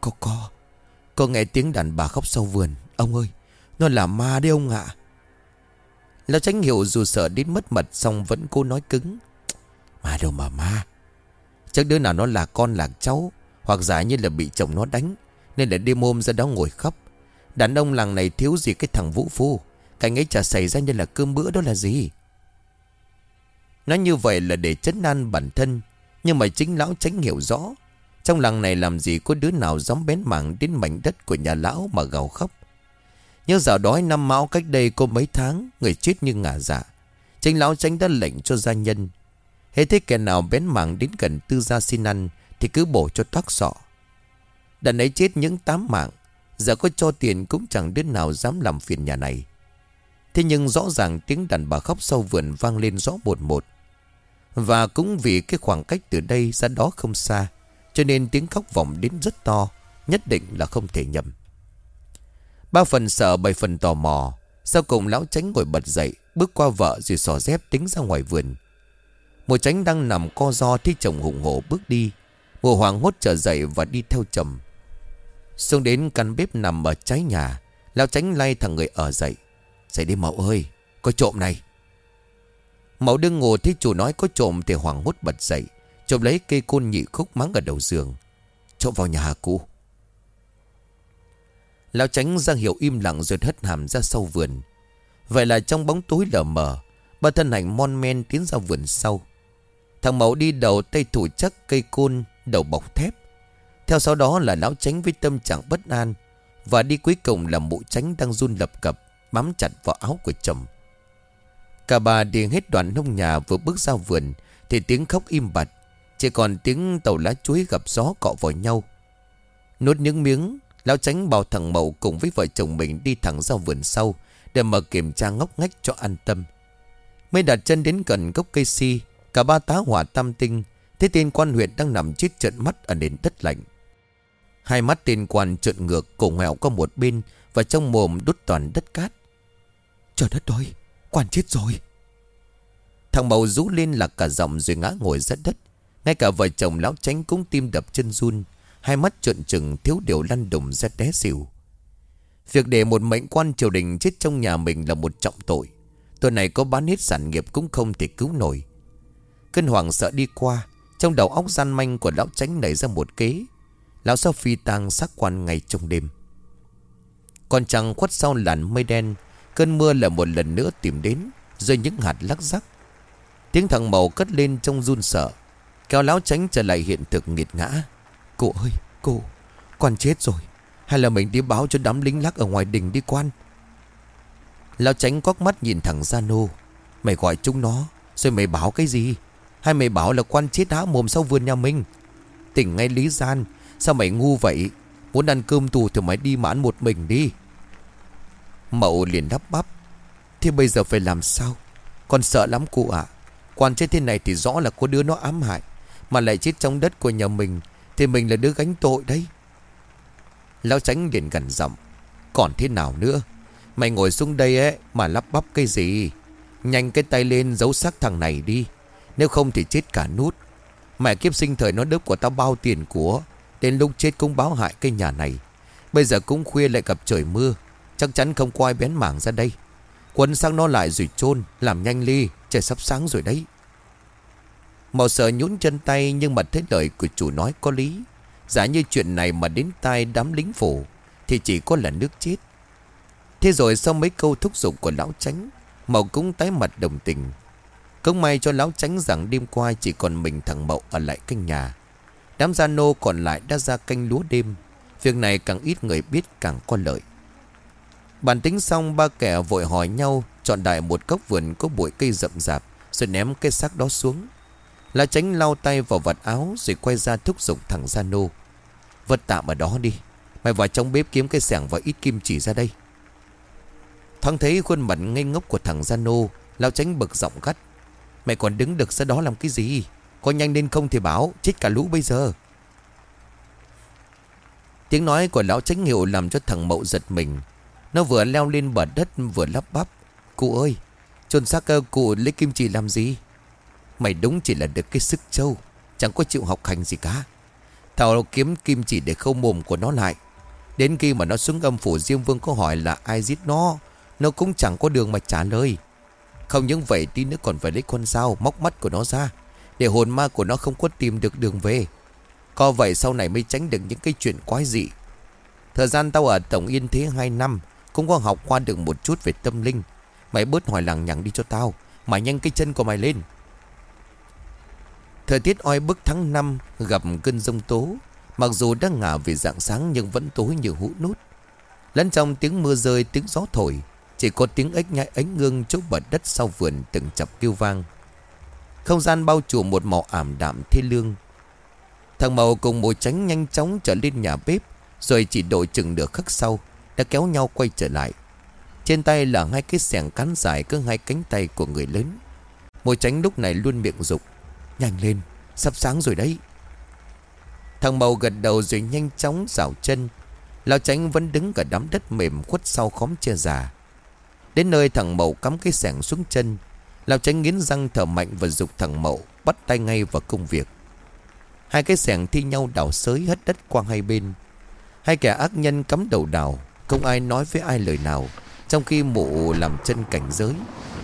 Có nghe tiếng đàn bà khóc sau vườn. Ông ơi, nó là ma đấy ông ạ. Lão Tránh hiểu dù sợ đến mất mật xong vẫn cố nói cứng. Ma đâu mà ma. Chắc đứa nào nó là con là cháu, hoặc giả như là bị chồng nó đánh, nên là đêm hôm ra đó ngồi khóc. Đàn ông làng này thiếu gì cái thằng vũ phu. Cảnh ấy chả xảy ra như là cơm bữa đó là gì. Nói như vậy là để trấn an bản thân, nhưng mà chính lão Tránh hiểu rõ, trong làng này làm gì có đứa nào dám bén mảng đến mảnh đất của nhà lão mà gào khóc. Nhớ dạo đói năm Mão cách đây có mấy tháng, người chết như ngả dạ. Chính lão Tránh đã lệnh cho gia nhân, hễ thấy kẻ nào bén mảng đến gần tư gia xin ăn thì cứ bổ cho toác sọ. Đàn ấy chết những 8 mạng, giờ có cho tiền cũng chẳng đứa nào dám làm phiền nhà này. Thế nhưng rõ ràng tiếng đàn bà khóc sau vườn vang lên rõ một. Và cũng vì cái khoảng cách từ đây ra đó không xa, cho nên tiếng khóc vọng đến rất to, nhất định là không thể nhầm. 3 phần sợ 7 phần tò mò, sau cùng lão Tránh ngồi bật dậy, bước qua vợ rồi xỏ dép tính ra ngoài vườn. Một Tránh đang nằm co ro thấy chồng hùng hổ bước đi. Mùa hoảng hốt trở dậy và đi theo chồng. Xuống đến căn bếp nằm ở trái nhà, lão Tránh lay thằng người ở dậy. Dậy đi Mậu ơi, có trộm này. Mậu đương ngồi thấy chủ nói có trộm thì hoảng hốt bật dậy, chộp lấy cây côn nhị khúc mắng ở đầu giường. Trộm vào nhà hả cụ? Lão Tránh ra hiệu im lặng rồi hất hàm ra sau vườn. Vậy là trong bóng tối lờ mờ, 3 thân ảnh mon men tiến ra vườn sau. Thằng Mậu đi đầu tay thủ chắc cây côn, đầu bọc thép. Theo sau đó là lão Tránh với tâm trạng bất an. Và đi cuối cùng là mụ Tránh đang run lập cập, bám chặt vào áo của chồng. Cả bà đi hết đoạn nông nhà, vừa bước ra vườn thì tiếng khóc im bặt, chỉ còn tiếng tàu lá chuối gặp gió cọ vào nhau. Nuốt những miếng, lão Tránh bảo thằng Mậu cùng với vợ chồng mình đi thẳng ra vườn sau để mà kiểm tra ngóc ngách cho an tâm. Mới đặt chân đến gần gốc cây si, cả ba tá hỏa tam tinh thấy tên quan huyện đang nằm chết trợn mắt ở nền đất lạnh. Hai mắt tên quan trợn ngược, cổ ngoẹo qua một bên và trong mồm đút toàn đất cát. Trời đất ơi, quan chết rồi. Thằng Mậu rú lên là cả giọng rồi ngã ngồi ra đất. Ngay cả vợ chồng lão Tránh cũng tim đập chân run, hai mắt trợn trừng thiếu điều lăn đùng ra té xỉu. Việc để một mệnh quan triều đình chết trong nhà mình là một trọng tội. Tội này có bán hết sản nghiệp cũng không thể cứu nổi. Cơn hoảng sợ đi qua, trong đầu óc gian manh của lão Tránh nảy ra một kế. Lão sao phi tang xác quan ngay trong đêm. Còn trăng khuất sau làn mây đen, cơn mưa là một lần nữa tìm đến, rơi những hạt lắc rắc. Tiếng thằng Mậu cất lên trong run sợ, kéo lão Tránh trở lại hiện thực nghiệt ngã. Cô ơi, cô, quan chết rồi. Hay là mình đi báo cho đám lính lắc ở ngoài đình đi quan? Lão Tránh quắc mắt nhìn thằng Gia Nô. Mày gọi chúng nó rồi mày báo cái gì? Hay mày bảo là quan chết há mồm sau vườn nhà mình? Tỉnh ngay lý gian. Sao mày ngu vậy? Muốn ăn cơm tù thì mày đi mà ăn một mình đi. Mậu liền đắp bắp. Thế bây giờ phải làm sao? Con sợ lắm cụ ạ. Quan chết thế này thì rõ là có đứa nó ám hại, mà lại chết trong đất của nhà mình thì mình là đứa gánh tội đấy. Lão Tránh liền gằn giọng. Còn thế nào nữa? Mày ngồi xuống đây ấy mà lắp bắp cái gì? Nhanh cái tay lên giấu xác thằng này đi, nếu không thì chết cả nút. Mẹ kiếp sinh thời nó đớp của tao bao tiền của, đến lúc chết cũng báo hại cái nhà này. Bây giờ cũng khuya lại gặp trời mưa, chắc chắn không có ai bén mảng ra đây. Quấn sang nó lại rồi chôn, làm nhanh ly, trời sắp sáng rồi đấy. Mậu sợ nhún chân tay, nhưng mà thấy lời của chủ nói có lý. Giả như chuyện này mà đến tai đám lính phủ thì chỉ có là nước chết. Thế rồi sau mấy câu thúc giục của lão Tránh, Mậu cũng tái mặt đồng tình. Cũng may cho lão Tránh rằng đêm qua chỉ còn mình thằng Mậu ở lại canh nhà. Đám gia nô còn lại đã ra canh lúa đêm. Việc này càng ít người biết càng có lợi. Bàn tính xong, ba kẻ vội hỏi nhau chọn đại một góc vườn có bụi cây rậm rạp, rồi ném cái xác đó xuống. Lão Tránh lau tay vào vạt áo rồi quay ra thúc giục thằng Gia Nô. Vất tạm ở đó đi, mày vào trong bếp kiếm cái xẻng và ít kim chỉ ra đây. Thoáng thấy khuôn mặt ngây ngốc của thằng Gia Nô, lão Tránh bực giọng gắt. Mày còn đứng được ra đó làm cái gì? Có nhanh lên không thì báo, chết cả lũ bây giờ. Tiếng nói của lão Tránh hiệu làm cho thằng Mậu giật mình. Nó vừa leo lên bờ đất vừa lắp bắp. Cụ ơi, chôn xác cụ lấy kim chỉ làm gì? Mày đúng chỉ là được cái sức trâu, chẳng có chịu học hành gì cả. Tao kiếm kim chỉ để khâu mồm của nó lại. Đến khi mà nó xuống âm phủ, Diêm Vương có hỏi là ai giết nó cũng chẳng có đường mà trả lời. Không những vậy, tí nữa còn phải lấy con dao móc mắt của nó ra, để hồn ma của nó không có tìm được đường về. Có vậy sau này mới tránh được những cái chuyện quái dị. Thời gian tao ở Tổng Yên Thế 2 năm, cũng có học qua được một chút về tâm linh. Mày bớt hỏi lằng nhằng đi cho tao, mày nhanh cái chân của mày lên. Thời tiết oi bức tháng 5 gặp cơn giông tố. Mặc dù đã ngả về rạng sáng nhưng vẫn tối như hũ nút. Lẫn trong tiếng mưa rơi, tiếng gió thổi, chỉ có tiếng ếch nhái ánh ngương chỗ bờ đất sau vườn từng chập kêu vang. Không gian bao trùm một màu ảm đạm thê lương. Thằng Màu cùng Mùa Tránh nhanh chóng trở lên nhà bếp, rồi chỉ độ chừng nửa khắc sau đã kéo nhau quay trở lại. Trên tay là hai cái xẻng cán dài cỡ hai cánh tay của người lớn. Mùa Tránh lúc này luôn miệng dục: nhanh lên, sắp sáng rồi đấy. Thằng Màu gật đầu rồi nhanh chóng rảo chân. Lão Tránh vẫn đứng cả đám đất mềm khuất sau khóm tre già. Đến nơi thằng Mậu cắm cái xẻng xuống chân, Lão Tránh nghiến răng thở mạnh và giục thằng Mậu bắt tay ngay vào công việc. Hai cái xẻng thi nhau đào xới hất đất qua hai bên. Hai kẻ ác nhân cắm đầu đào, không ai nói với ai lời nào, trong khi Mụ làm chân cảnh giới.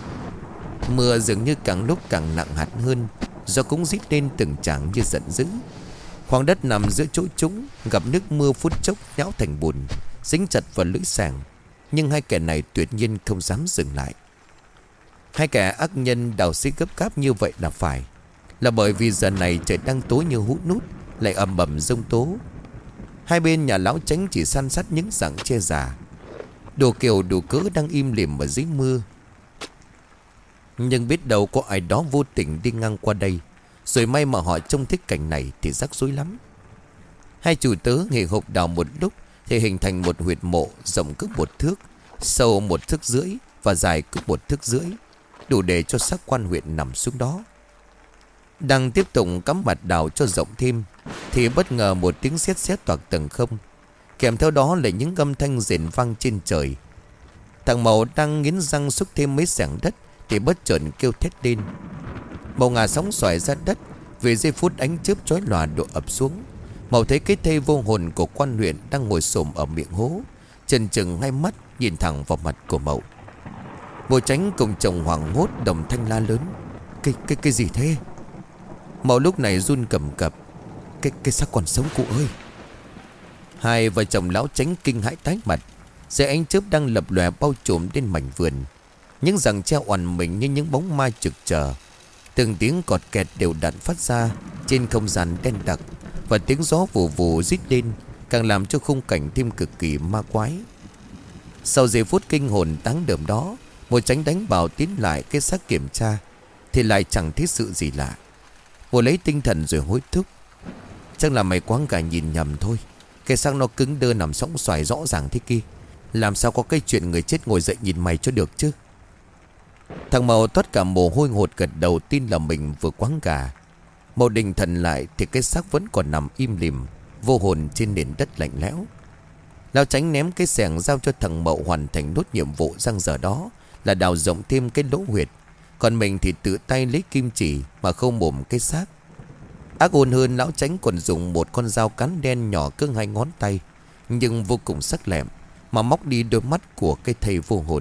Mưa dường như càng lúc càng nặng hạt hơn, gió cũng rít lên từng tràng như giận dữ. Khoảng đất nằm giữa chỗ trũng, gặp nước mưa phút chốc nhão thành bùn, dính chặt vào lưỡi xẻng. Nhưng hai kẻ này tuyệt nhiên không dám dừng lại. Hai kẻ ác nhân đào xới gấp gáp như vậy là bởi vì giờ này trời đang tối như hũ nút, lại ầm ầm giông tố. Hai bên nhà Lão Tránh chỉ san sát những rặng tre già, đồ kiểu đồ cỡ đang im lìm ở dưới mưa. Nhưng biết đâu có ai đó vô tình đi ngang qua đây, rồi may mà họ trông thấy cảnh này thì rắc rối lắm. Hai chủ tớ hì hục đào một lúc thì hình thành một huyệt mộ rộng cỡ 1 thước, sâu 1,5 thước và dài cỡ 1,5 thước, đủ để cho xác quan huyện nằm xuống đó. Đang tiếp tục cắm mặt đào cho rộng thêm thì bất ngờ một tiếng sét sét toạc tầng không, kèm theo đó là những âm thanh rền vang trên trời. Thằng Màu đang nghiến răng xúc thêm mấy xẻng đất thì bất chợt kêu thét lên. Màu ngà sóng xoài ra đất. Vì giây phút ánh chớp chói lòa đổ ập xuống, Màu thấy cái thây vô hồn của quan huyện đang ngồi xổm ở miệng hố, chần chừng hai mắt nhìn thẳng vào mặt của Mậu. Mùa Tránh cùng chồng hoảng hốt đồng thanh la lớn: Cái gì thế? Mậu lúc này run cầm cập: Cái xác còn sống cụ ơi! Hai vợ chồng Lão Tránh kinh hãi tái mặt. Dưới ánh chớp đang lập lòe bao trùm lên mảnh vườn, những rặng tre oằn mình như những bóng ma trực chờ. Từng tiếng cọt kẹt đều đặn phát ra trên không gian đen đặc, và tiếng gió vù vù rít lên càng làm cho khung cảnh thêm cực kỳ ma quái. Sau giây phút kinh hồn đáng đờm đó, Mùa Tránh đánh bào tiến lại cái xác kiểm tra thì lại chẳng thấy sự gì lạ. Mùa lấy tinh thần rồi hối thúc: chắc là mày quáng cả nhìn nhầm thôi. Cái xác nó cứng đơ nằm sõng xoài rõ ràng thế kia, làm sao có cái chuyện người chết ngồi dậy nhìn mày cho được chứ? Thằng Màu toát cả mồ hôi hột gật đầu tin là mình vừa quáng gà. Màu định thần lại thì cái xác vẫn còn nằm im lìm vô hồn trên nền đất lạnh lẽo. Lão Tránh ném cái xẻng giao cho thằng Mậu hoàn thành nốt nhiệm vụ răng giờ đó là đào rộng thêm cái lỗ huyệt. Còn mình thì tự tay lấy kim chỉ mà khâu mồm cái xác. Ác ôn hơn, Lão Tránh còn dùng một con dao cán đen nhỏ cỡ 2 ngón tay, nhưng vô cùng sắc lẹm, mà móc đi đôi mắt của cái thây vô hồn.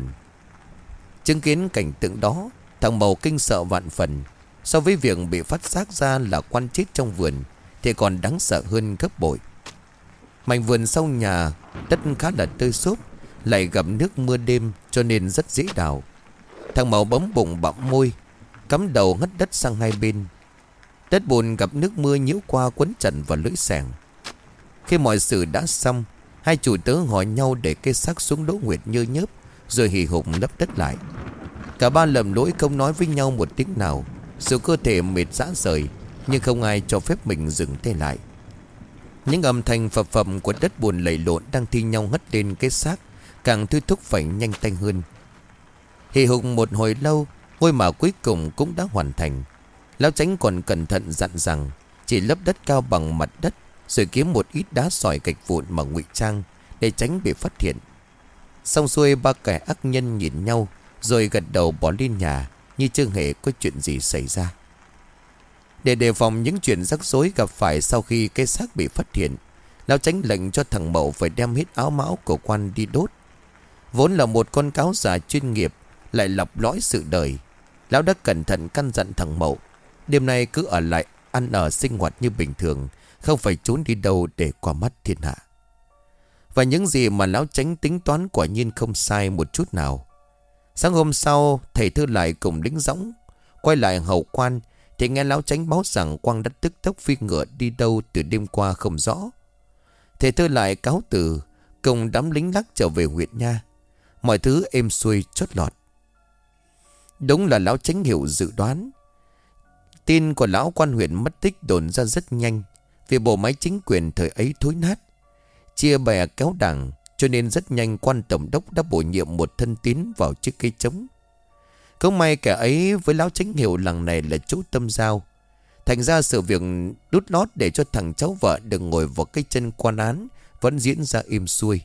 Chứng kiến cảnh tượng đó, thằng Màu kinh sợ vạn phần. So với việc bị phát giác ra là quan chết trong vườn thì còn đáng sợ hơn gấp bội. Mảnh vườn sau nhà đất khá là tơi xốp, lại gặp nước mưa đêm cho nên rất dễ đào. Thằng Màu bấm bụng bặm môi, cắm đầu hất đất sang hai bên. Đất bùn gặp nước mưa nhiễu qua quấn chặt vào lưỡi xẻng. Khi mọi sự đã xong, hai chủ tớ hỏi nhau để cây xác xuống đỗ nguyệt nhơ nhớp, rồi hì hục lấp đất lại. Cả ba lầm lỗi không nói với nhau một tiếng nào, dù cơ thể mệt rã rời, nhưng không ai cho phép mình dừng tay lại. Những âm thanh phập phập của đất bùn lầy lộn đang thi nhau hất lên cái xác càng thôi thúc phải nhanh tay hơn. Hì hục một hồi lâu, ngôi mộ cuối cùng cũng đã hoàn thành. Lão Tránh còn cẩn thận dặn rằng chỉ lấp đất cao bằng mặt đất, rồi kiếm một ít đá sỏi gạch vụn mà ngụy trang để tránh bị phát hiện. Xong xuôi, ba kẻ ác nhân nhìn nhau rồi gật đầu bỏ lên nhà như chưa hề có chuyện gì xảy ra. Để đề phòng những chuyện rắc rối gặp phải sau khi cái xác bị phát hiện, lão Chánh lệnh cho thằng Mậu phải đem hết áo mão của quan đi đốt. Vốn là một con cáo già chuyên nghiệp, lại lọc lõi sự đời, lão đã cẩn thận căn dặn thằng Mậu đêm nay cứ ở lại ăn ở sinh hoạt như bình thường, không phải trốn đi đâu để qua mắt thiên hạ. Và những gì mà lão Chánh tính toán quả nhiên không sai một chút nào. Sáng hôm sau, thầy Thư lại cùng lính dõng quay lại hậu quan thì nghe lão Chánh báo rằng Quang đã tức tốc phi ngựa đi đâu từ đêm qua không rõ. Thầy Thư lại cáo từ cùng đám lính lắc trở về huyện nha. Mọi thứ êm xuôi chót lọt. Đúng là lão Chánh hiểu dự đoán. Tin của lão quan huyện mất tích đồn ra rất nhanh, vì bộ máy chính quyền thời ấy thối nát, chia bè kéo đảng, cho nên rất nhanh quan tổng đốc đã bổ nhiệm một thân tín vào chiếc cây trống. Không may kẻ ấy với lão Chánh hiểu làng này là chỗ tâm giao, thành ra sự việc đút lót để cho thằng cháu vợ đừng ngồi vào cái chân quan án vẫn diễn ra êm xuôi.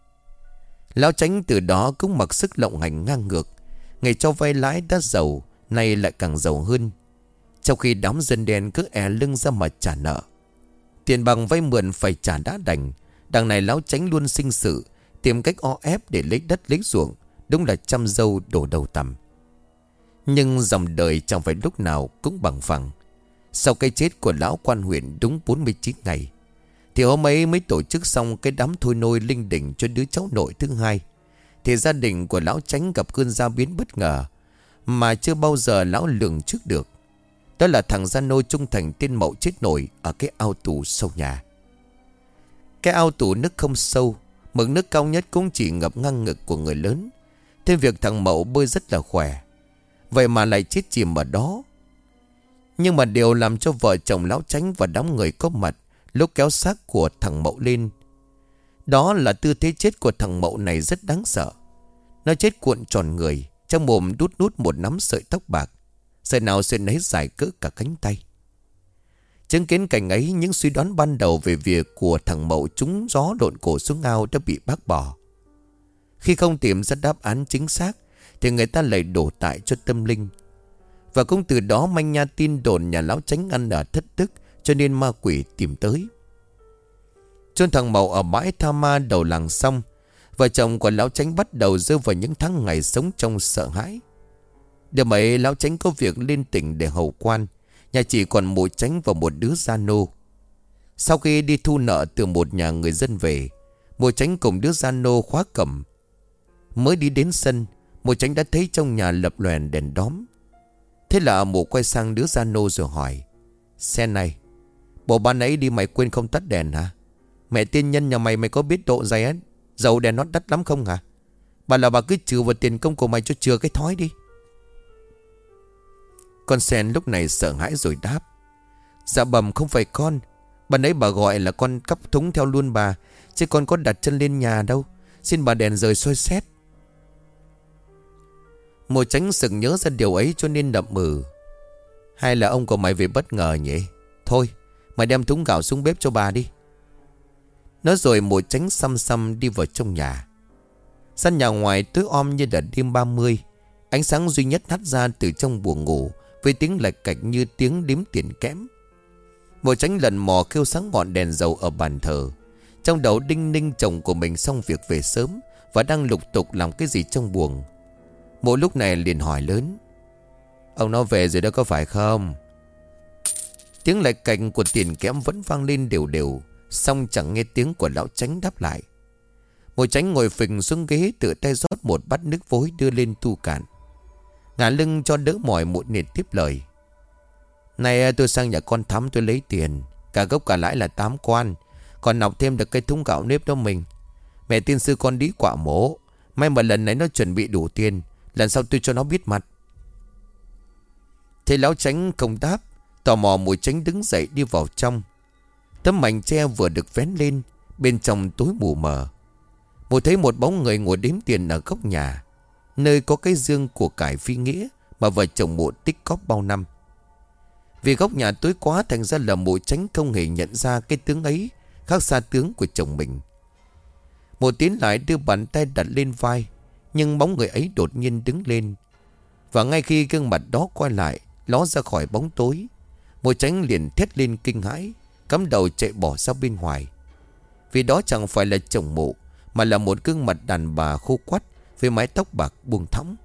Lão Chánh từ đó cũng mặc sức lộng hành ngang ngược, ngày cho vay lãi đã giàu, nay lại càng giàu hơn, trong khi đám dân đen cứ lưng ra mà trả nợ. Tiền bằng vay mượn phải trả đã đành. Đằng này lão Chánh luôn sinh sự, tìm cách o ép để lấy đất lấy ruộng, đúng là trăm dâu đổ đầu tằm. Nhưng dòng đời chẳng phải lúc nào cũng bằng phẳng. Sau cái chết của lão quan huyện đúng 49 ngày, thì hôm ấy mới tổ chức xong cái đám thôi nôi linh đình cho đứa cháu nội thứ hai, thì gia đình của lão Chánh gặp cơn gia biến bất ngờ mà chưa bao giờ lão lường trước được. Đó là thằng gia nô trung thành tên Mậu chết nổi ở cái ao tù sau nhà. Cái ao tù nước không sâu, mực nước cao nhất cũng chỉ ngập ngang ngực của người lớn. Thêm việc thằng Mậu bơi rất là khỏe, vậy mà lại chết chìm ở đó. Nhưng mà điều làm cho vợ chồng lão Chánh và đám người có mặt lúc kéo xác của thằng Mậu lên, đó là tư thế chết của thằng Mậu này rất đáng sợ. Nó chết cuộn tròn người, trong mồm đút nút một nắm sợi tóc bạc, sợi nào sợi nấy dài cỡ cả cánh tay. Chứng kiến cảnh ấy, những suy đoán ban đầu về việc của thằng Mậu trúng gió lộn cổ xuống ao đã bị bác bỏ. Khi không tìm ra đáp án chính xác thì người ta lại đổ tại cho tâm linh. Và cũng từ đó manh nha tin đồn nhà lão Chánh ăn ở thất đức, cho nên ma quỷ tìm tới. Chôn thằng Mậu ở bãi tha ma đầu làng xong, vợ chồng của lão Chánh bắt đầu rơi vào những tháng ngày sống trong sợ hãi. Đêm ấy lão Chánh có việc lên tỉnh để hầu quan, nhà chỉ còn một Chánh và một đứa gia nô. Sau khi đi thu nợ từ một nhà người dân về, một Chánh cùng đứa gia nô khóa cẩm. Mới đi đến sân, một Chánh đã thấy trong nhà lập lòen đèn đóm. Thế là mụ quay sang đứa gia nô rồi hỏi: "Sen này, bộ ban ấy đi mày quên không tắt đèn hả? Mẹ tiên nhân nhà mày có biết độ dày á, dầu đèn nó đắt lắm không hả? Bà là bà cứ trừ vào tiền công của mày cho chừa cái thói đi." Con Sen lúc này sợ hãi rồi đáp: "Dạ bẩm không phải con. Bà nãy bà gọi là con cắp thúng theo luôn bà, chứ con có đặt chân lên nhà đâu. Xin bà đèn rời soi xét." Một Chánh sực nhớ ra điều ấy cho nên đậm "Hay là ông của mày về bất ngờ nhỉ? Thôi mày đem thúng gạo xuống bếp cho bà đi." Nói rồi một Chánh xăm xăm đi vào trong nhà. Sân nhà ngoài tối om như là đêm 30. Ánh sáng duy nhất hắt ra từ trong buồng ngủ, với tiếng lạch cạch như tiếng đếm tiền kẽm. Một Chánh lần mò kêu sáng ngọn đèn dầu ở bàn thờ. Trong đầu đinh ninh chồng của mình xong việc về sớm và đang lục tục làm cái gì trong buồng. Một lúc này liền hỏi lớn: "Ông nó về rồi đó có phải không?" Tiếng lạch cạch của tiền kẽm vẫn vang lên đều đều, xong chẳng nghe tiếng của lão Chánh đáp lại. Một Chánh ngồi phình xuống ghế, tự tay rót một bát nước vối đưa lên tu cạn. Ngả lưng cho đỡ mỏi, một nệt tiếp lời: "Này tôi sang nhà con Thắm tôi lấy tiền, cả gốc cả lãi là 8 quan, còn nọc thêm được cái thúng gạo nếp đó mình. Mẹ tiên sư con đi quả mổ, may mà lần này nó chuẩn bị đủ tiền, lần sau tôi cho nó biết mặt." Thế lão Chánh không đáp, tò mò một Chánh đứng dậy đi vào trong. Tấm mảnh tre vừa được vén lên, bên trong tối mù mờ. Một thấy một bóng người ngồi đếm tiền ở góc nhà, nơi có cái dương của cải phi nghĩa mà vợ chồng mụ tích cóp bao năm. Vì góc nhà tối quá, thành ra là mụ Chánh không hề nhận ra cái tướng ấy khác xa tướng của chồng mình. Một tiến lại đưa bàn tay đặt lên vai, nhưng bóng người ấy đột nhiên đứng lên. Và ngay khi gương mặt đó quay lại, ló ra khỏi bóng tối, Mùa Tránh liền thét lên kinh hãi, cắm đầu chạy bỏ ra bên ngoài. Vì đó chẳng phải là chồng mụ, mà là một gương mặt đàn bà khô quắt với mái tóc bạc buông thõng.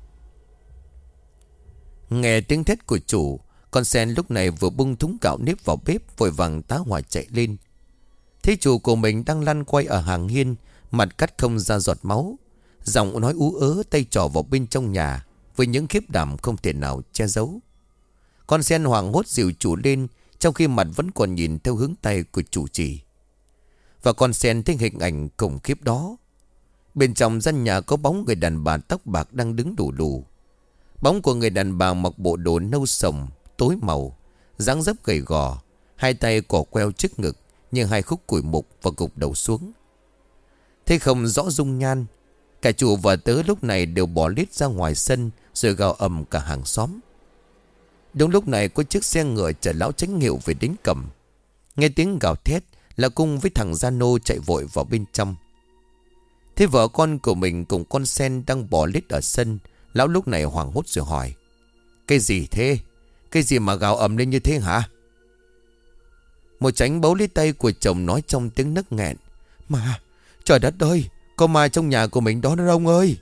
Nghe tiếng thét của chủ, con sen lúc này vừa bưng thúng gạo nếp vào bếp, vội vàng tá hỏa chạy lên. Thấy chủ của mình đang lăn quay ở hàng hiên, mặt cắt không ra giọt máu, giọng nói ú ớ, tay trỏ vào bên trong nhà với những khiếp đảm không thể nào che giấu. Con sen hoảng hốt dìu chủ lên, trong khi mặt vẫn còn nhìn theo hướng tay của chủ chỉ. Và con sen thấy hình ảnh khủng khiếp đó. Bên trong gian nhà có bóng người đàn bà tóc bạc đang đứng đù đù. Bóng của người đàn bà mặc bộ đồ nâu sồng, tối màu, dáng dấp gầy gò, hai tay cỏ queo trước ngực như hai khúc củi mục và gục đầu xuống. Thế không rõ dung nhan, cả chủ và tớ lúc này đều bỏ lít ra ngoài sân, rồi gào ầm cả hàng xóm. Đúng lúc này có chiếc xe ngựa chở lão Chánh hiệu về đến cầm. Nghe tiếng gào thét, là Cung với thằng Gia Nô chạy vội vào bên trong. Thế vợ con của mình cùng con sen đang bỏ lít ở sân, lão lúc này hoảng hốt rồi hỏi: cái gì thế? Cái gì mà gào ầm lên như thế hả? Một Tránh bấu lấy tay của chồng nói trong tiếng nấc nghẹn: Mà, trời đất ơi, có ma trong nhà của mình đó ông ơi.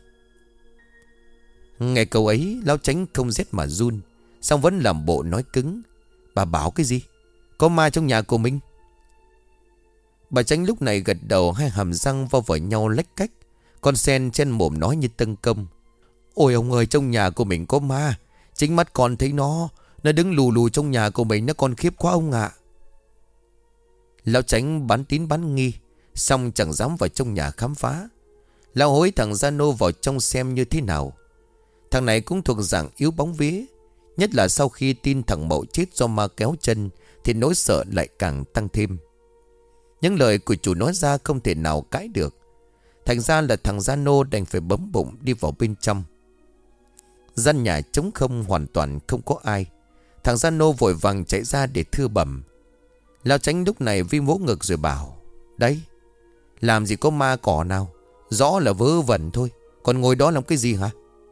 Nghe câu ấy, lão Tránh không rét mà run, xong vẫn làm bộ nói cứng: bà bảo cái gì? Có ma trong nhà của mình? Bà Tránh lúc này gật đầu, hai hàm răng vo vào nhau lách cách. Con sen trên mồm nói như tâng công: ôi ông ơi, trong nhà của mình có ma. Chính mắt con thấy nó đứng lù lù trong nhà của mình, nó còn khiếp quá ông ạ. Lão Tránh bán tín bán nghi, xong chẳng dám vào trong nhà khám phá. Lão hối thằng Gia Nô vào trong xem như thế nào. Thằng này cũng thuộc dạng yếu bóng vía, nhất là sau khi tin thằng Mậu chết do ma kéo chân thì nỗi sợ lại càng tăng thêm. Những lời của chủ nói ra không thể nào cãi được. Thành ra là thằng Gia Nô đành phải bấm bụng đi vào bên trong. Gian nhà trống không, hoàn toàn không có ai. Thằng Gia Nô vội vàng chạy ra để thưa bẩm. Lão Tránh lúc này vi vỗ ngực rồi bảo: đấy, làm gì có ma cỏ nào, rõ là vớ vẩn thôi. Còn ngồi đó làm cái gì hả?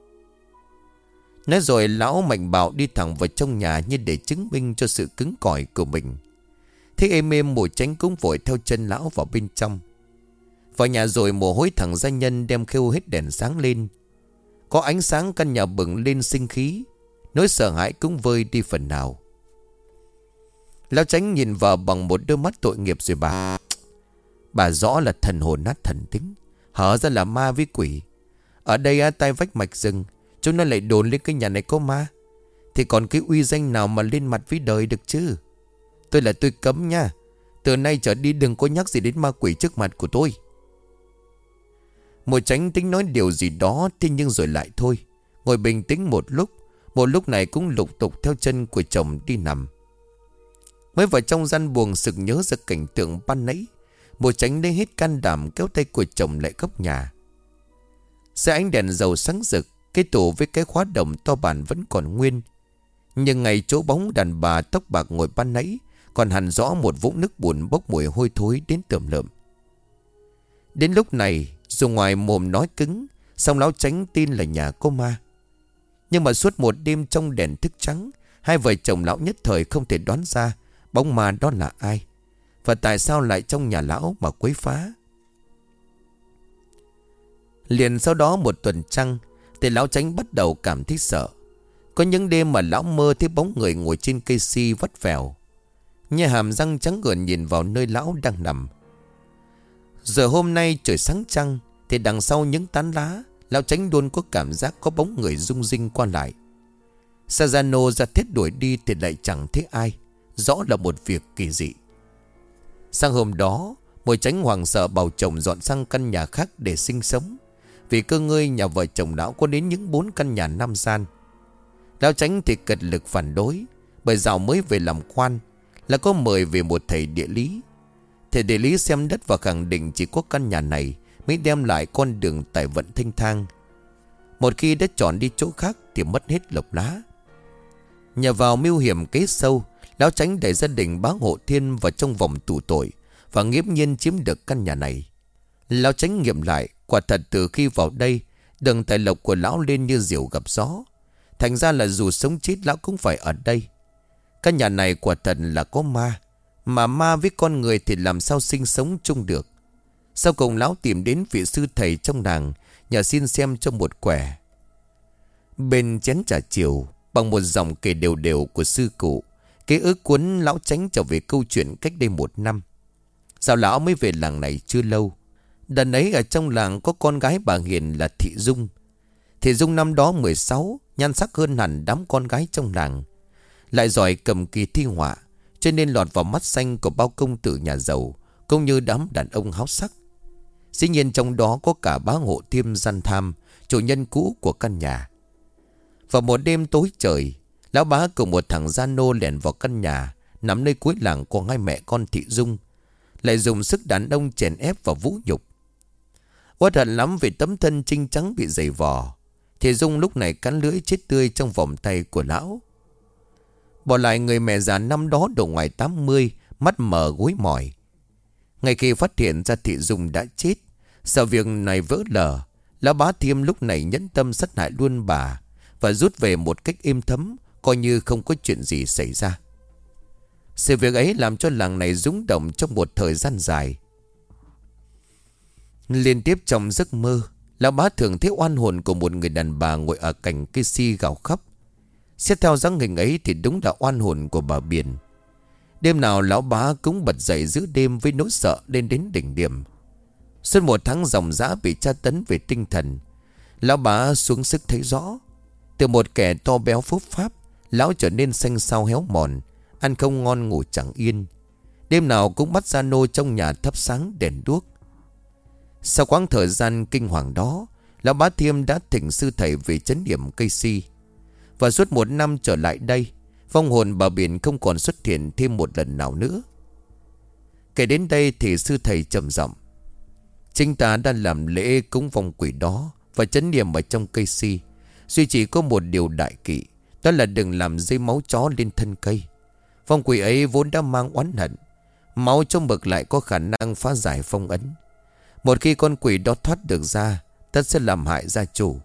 Nói rồi lão mạnh bạo đi thẳng vào trong nhà, như để chứng minh cho sự cứng cỏi của mình. Thế êm êm, Mùa Tránh cũng vội theo chân lão vào bên trong. Vào nhà rồi mồ hôi thằng gia nhân đem khêu hết đèn sáng lên. Có ánh sáng, căn nhà bừng lên sinh khí, nỗi sợ hãi cũng vơi đi phần nào. Lão Tránh nhìn vào bằng một đôi mắt tội nghiệp rồi bà rõ là thần hồn nát thần tính, hở ra là ma với quỷ. Ở đây tay vách mạch rừng, chúng nó lại đồn lên cái nhà này có ma, thì còn cái uy danh nào mà lên mặt với đời được chứ? Tôi cấm nha. Từ nay trở đi đừng có nhắc gì đến ma quỷ trước mặt của tôi. Mùa Tránh tính nói điều gì đó, thế nhưng rồi lại thôi. Ngồi bình tĩnh một lúc này cũng lục tục theo chân của chồng đi nằm. Mới vào trong gian buồng, sực nhớ ra cảnh tượng ban nãy. Mùa Tránh lấy hết can đảm kéo tay của chồng lại góc nhà. Xe ánh đèn dầu sáng rực, cái tủ với cái khóa đồng to bản vẫn còn nguyên. Nhưng ngay chỗ bóng đàn bà tóc bạc ngồi ban nãy, còn hằn rõ một vũng nước bùn bốc mùi hôi thối đến tởm lợm. Đến lúc này, dù ngoài mồm nói cứng, song lão Tránh tin là nhà có ma. Nhưng mà suốt một đêm trong đèn thức trắng, hai vợ chồng lão nhất thời không thể đoán ra bóng ma đó là ai, và tại sao lại trong nhà lão mà quấy phá. Liền sau đó một tuần trăng, thì lão Tránh bắt đầu cảm thấy sợ. Có những đêm mà lão mơ thấy bóng người ngồi trên cây si vắt vẻo, như hàm răng trắng gợn nhìn vào nơi lão đang nằm. Giờ hôm nay trời sáng trăng, thì đằng sau những tán lá, lão Tránh luôn có cảm giác có bóng người rung rinh qua lại. Sajano ra thét đuổi đi thì lại chẳng thấy ai, rõ là một việc kỳ dị. Sang hôm đó, Mùa Tránh hoảng sợ bảo chồng dọn sang căn nhà khác để sinh sống, vì cơ ngơi nhà vợ chồng lão có đến những 4 căn nhà 5 gian. Lão Tránh thì cật lực phản đối, bởi dạo mới về làm quan là có mời về một thầy địa lý. Thầy địa lý xem đất và khẳng định chỉ có căn nhà này mới đem lại con đường tài vận thanh thang. Một khi đã chọn đi chỗ khác thì mất hết lộc lá. Nhờ vào mưu hiểm kế sâu, lão Tránh đẩy gia đình bá Hộ Thiên vào trong vòng tù tội và nghiễm nhiên chiếm được căn nhà này. Lão Tránh nghiệm lại, quả thật từ khi vào đây, đường tài lộc của lão lên như diều gặp gió. Thành ra là dù sống chết lão cũng phải ở đây. Căn nhà này quả thật là có ma. Mà ma với con người thì làm sao sinh sống chung được. Sau cùng lão tìm đến vị sư thầy trong làng, nhờ xin xem cho một quẻ. Bên chén trà chiều, bằng một dòng kể đều đều của sư cụ, ký ức cuốn lão Chánh trở về câu chuyện cách đây 1 năm. Sao lão mới về làng này chưa lâu. Đợt ấy ở trong làng có con gái bà Hiền là Thị Dung. Thị Dung năm đó 16, nhan sắc hơn hẳn đám con gái trong làng. Lại giỏi cầm kỳ thi họa, cho nên lọt vào mắt xanh của bao công tử nhà giàu, cũng như đám đàn ông háo sắc. Dĩ nhiên trong đó có cả bá hộ Thiêm Gian Tham, chủ nhân cũ của căn nhà. Vào một đêm tối trời, lão bá cùng một thằng gia nô lẻn vào căn nhà nằm nơi cuối làng của hai mẹ con Thị Dung, lại dùng sức đàn ông chèn ép và vũ nhục. Uất hận lắm vì tấm thân trinh trắng bị dày vò, Thị Dung lúc này cắn lưỡi chết tươi trong vòng tay của lão. Bỏ lại người mẹ già năm đó độ ngoài 80, mắt mờ gối mỏi. Ngay khi phát hiện ra Thị Dung đã chết, sợ việc này vỡ lở, lão bá Thiêm lúc này nhẫn tâm sát hại luôn bà và rút về một cách êm thấm, coi như không có chuyện gì xảy ra. Sự việc ấy làm cho làng này rúng động trong một thời gian dài. Liên tiếp trong giấc mơ, lão bá thường thấy oan hồn của một người đàn bà ngồi ở cành cây si gào khóc. Xét theo dáng hình ấy thì đúng là oan hồn của bà Biển. Đêm nào lão bá cũng bật dậy giữa đêm với nỗi sợ lên đến đỉnh điểm. Suốt 1 tháng ròng rã bị tra tấn về tinh thần, lão bá xuống sức thấy rõ. Từ một kẻ to béo phúc pháp, lão trở nên xanh xao héo mòn, ăn không ngon ngủ chẳng yên. Đêm nào cũng bắt gia nô trong nhà thắp sáng đèn đuốc. Sau quãng thời gian kinh hoàng đó, lão bá Thiêm đã thỉnh sư thầy về trấn điểm cây si. Và suốt 1 năm trở lại đây, vong hồn bà Biển không còn xuất hiện thêm một lần nào nữa. Kể đến đây thì sư thầy trầm giọng: "Chính ta đã làm lễ cúng vong quỷ đó và trấn điểm ở trong cây si. Duy chỉ có một điều đại kỵ, đó là đừng làm dây máu chó lên thân cây. Vong quỷ ấy vốn đã mang oán hận, máu trong mực lại có khả năng phá giải phong ấn. Một khi con quỷ đó thoát được ra, tất sẽ làm hại gia chủ."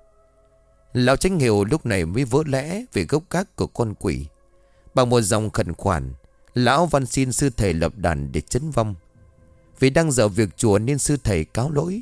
Lão Chánh Hiểu lúc này mới vỡ lẽ về gốc gác của con quỷ. Bằng một dòng khẩn khoản, lão van xin sư thầy lập đàn để trấn vong. Vì đang dở việc chùa nên sư thầy cáo lỗi,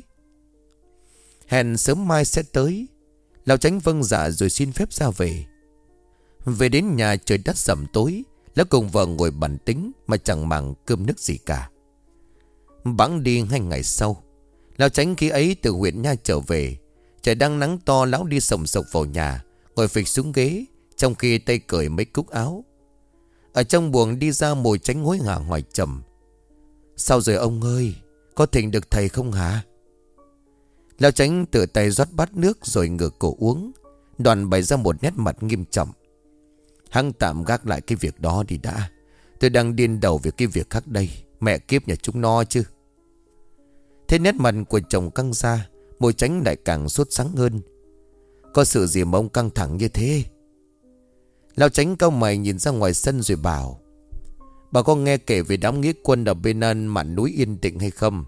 hẹn sớm mai sẽ tới. Lão Chánh vâng dạ rồi xin phép ra về. Về đến nhà trời đất sẩm tối, lão cùng vợ ngồi bàn tính mà chẳng màng cơm nước gì cả. Bẵng đi 2 ngày sau, lão Chánh khi ấy từ huyện nha trở về. Trời đang nắng to, lão đi sồng sộc vào nhà, ngồi phịch xuống ghế, trong khi tay cởi mấy cúc áo. Ở trong buồng đi ra Mùi Chánh hối hả hỏi trầm: "Sao rồi ông ơi, có thỉnh được thầy không hả?" Lão Chánh tự tay rót bát nước rồi ngửa cổ uống, đoàn bày ra một nét mặt nghiêm trọng: "Hẵng tạm gác lại cái việc đó đi đã. Tôi đang điên đầu về cái việc khác đây. Mẹ kiếp nhà chúng nó chứ." Thế nét mặt của chồng căng ra, Mùi Chánh lại càng sốt sắng hơn: "Có sự gì mà ông căng thẳng như thế?" Lão Chánh cau mày nhìn ra ngoài sân rồi bảo: "Bà có nghe kể về đám nghĩa quân ở bên mạn núi Yên Tĩnh hay không?"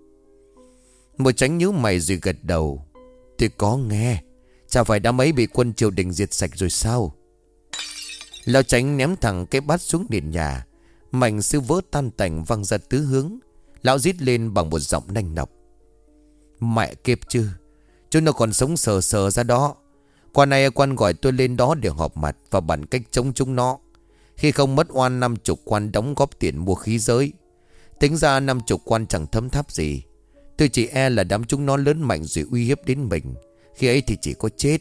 Mùi Chánh nhíu mày rồi gật đầu: "Tôi có nghe. Chả phải đám ấy bị quân triều đình diệt sạch rồi sao?" Lão Chánh ném thẳng cái bát xuống nền nhà, mảnh sứ vỡ tan tành văng ra tứ hướng. Lão rít lên bằng một giọng nanh nọc: "Mẹ kiếp chứ, chúng nó còn sống sờ sờ ra đó. Qua này quan gọi tôi lên đó để họp mặt và bàn cách chống chúng nó. Khi không mất oan 50 quan đóng góp tiền mua khí giới. Tính ra 50 quan chẳng thấm tháp gì. Tôi chỉ e là đám chúng nó lớn mạnh rồi uy hiếp đến mình. Khi ấy thì chỉ có chết."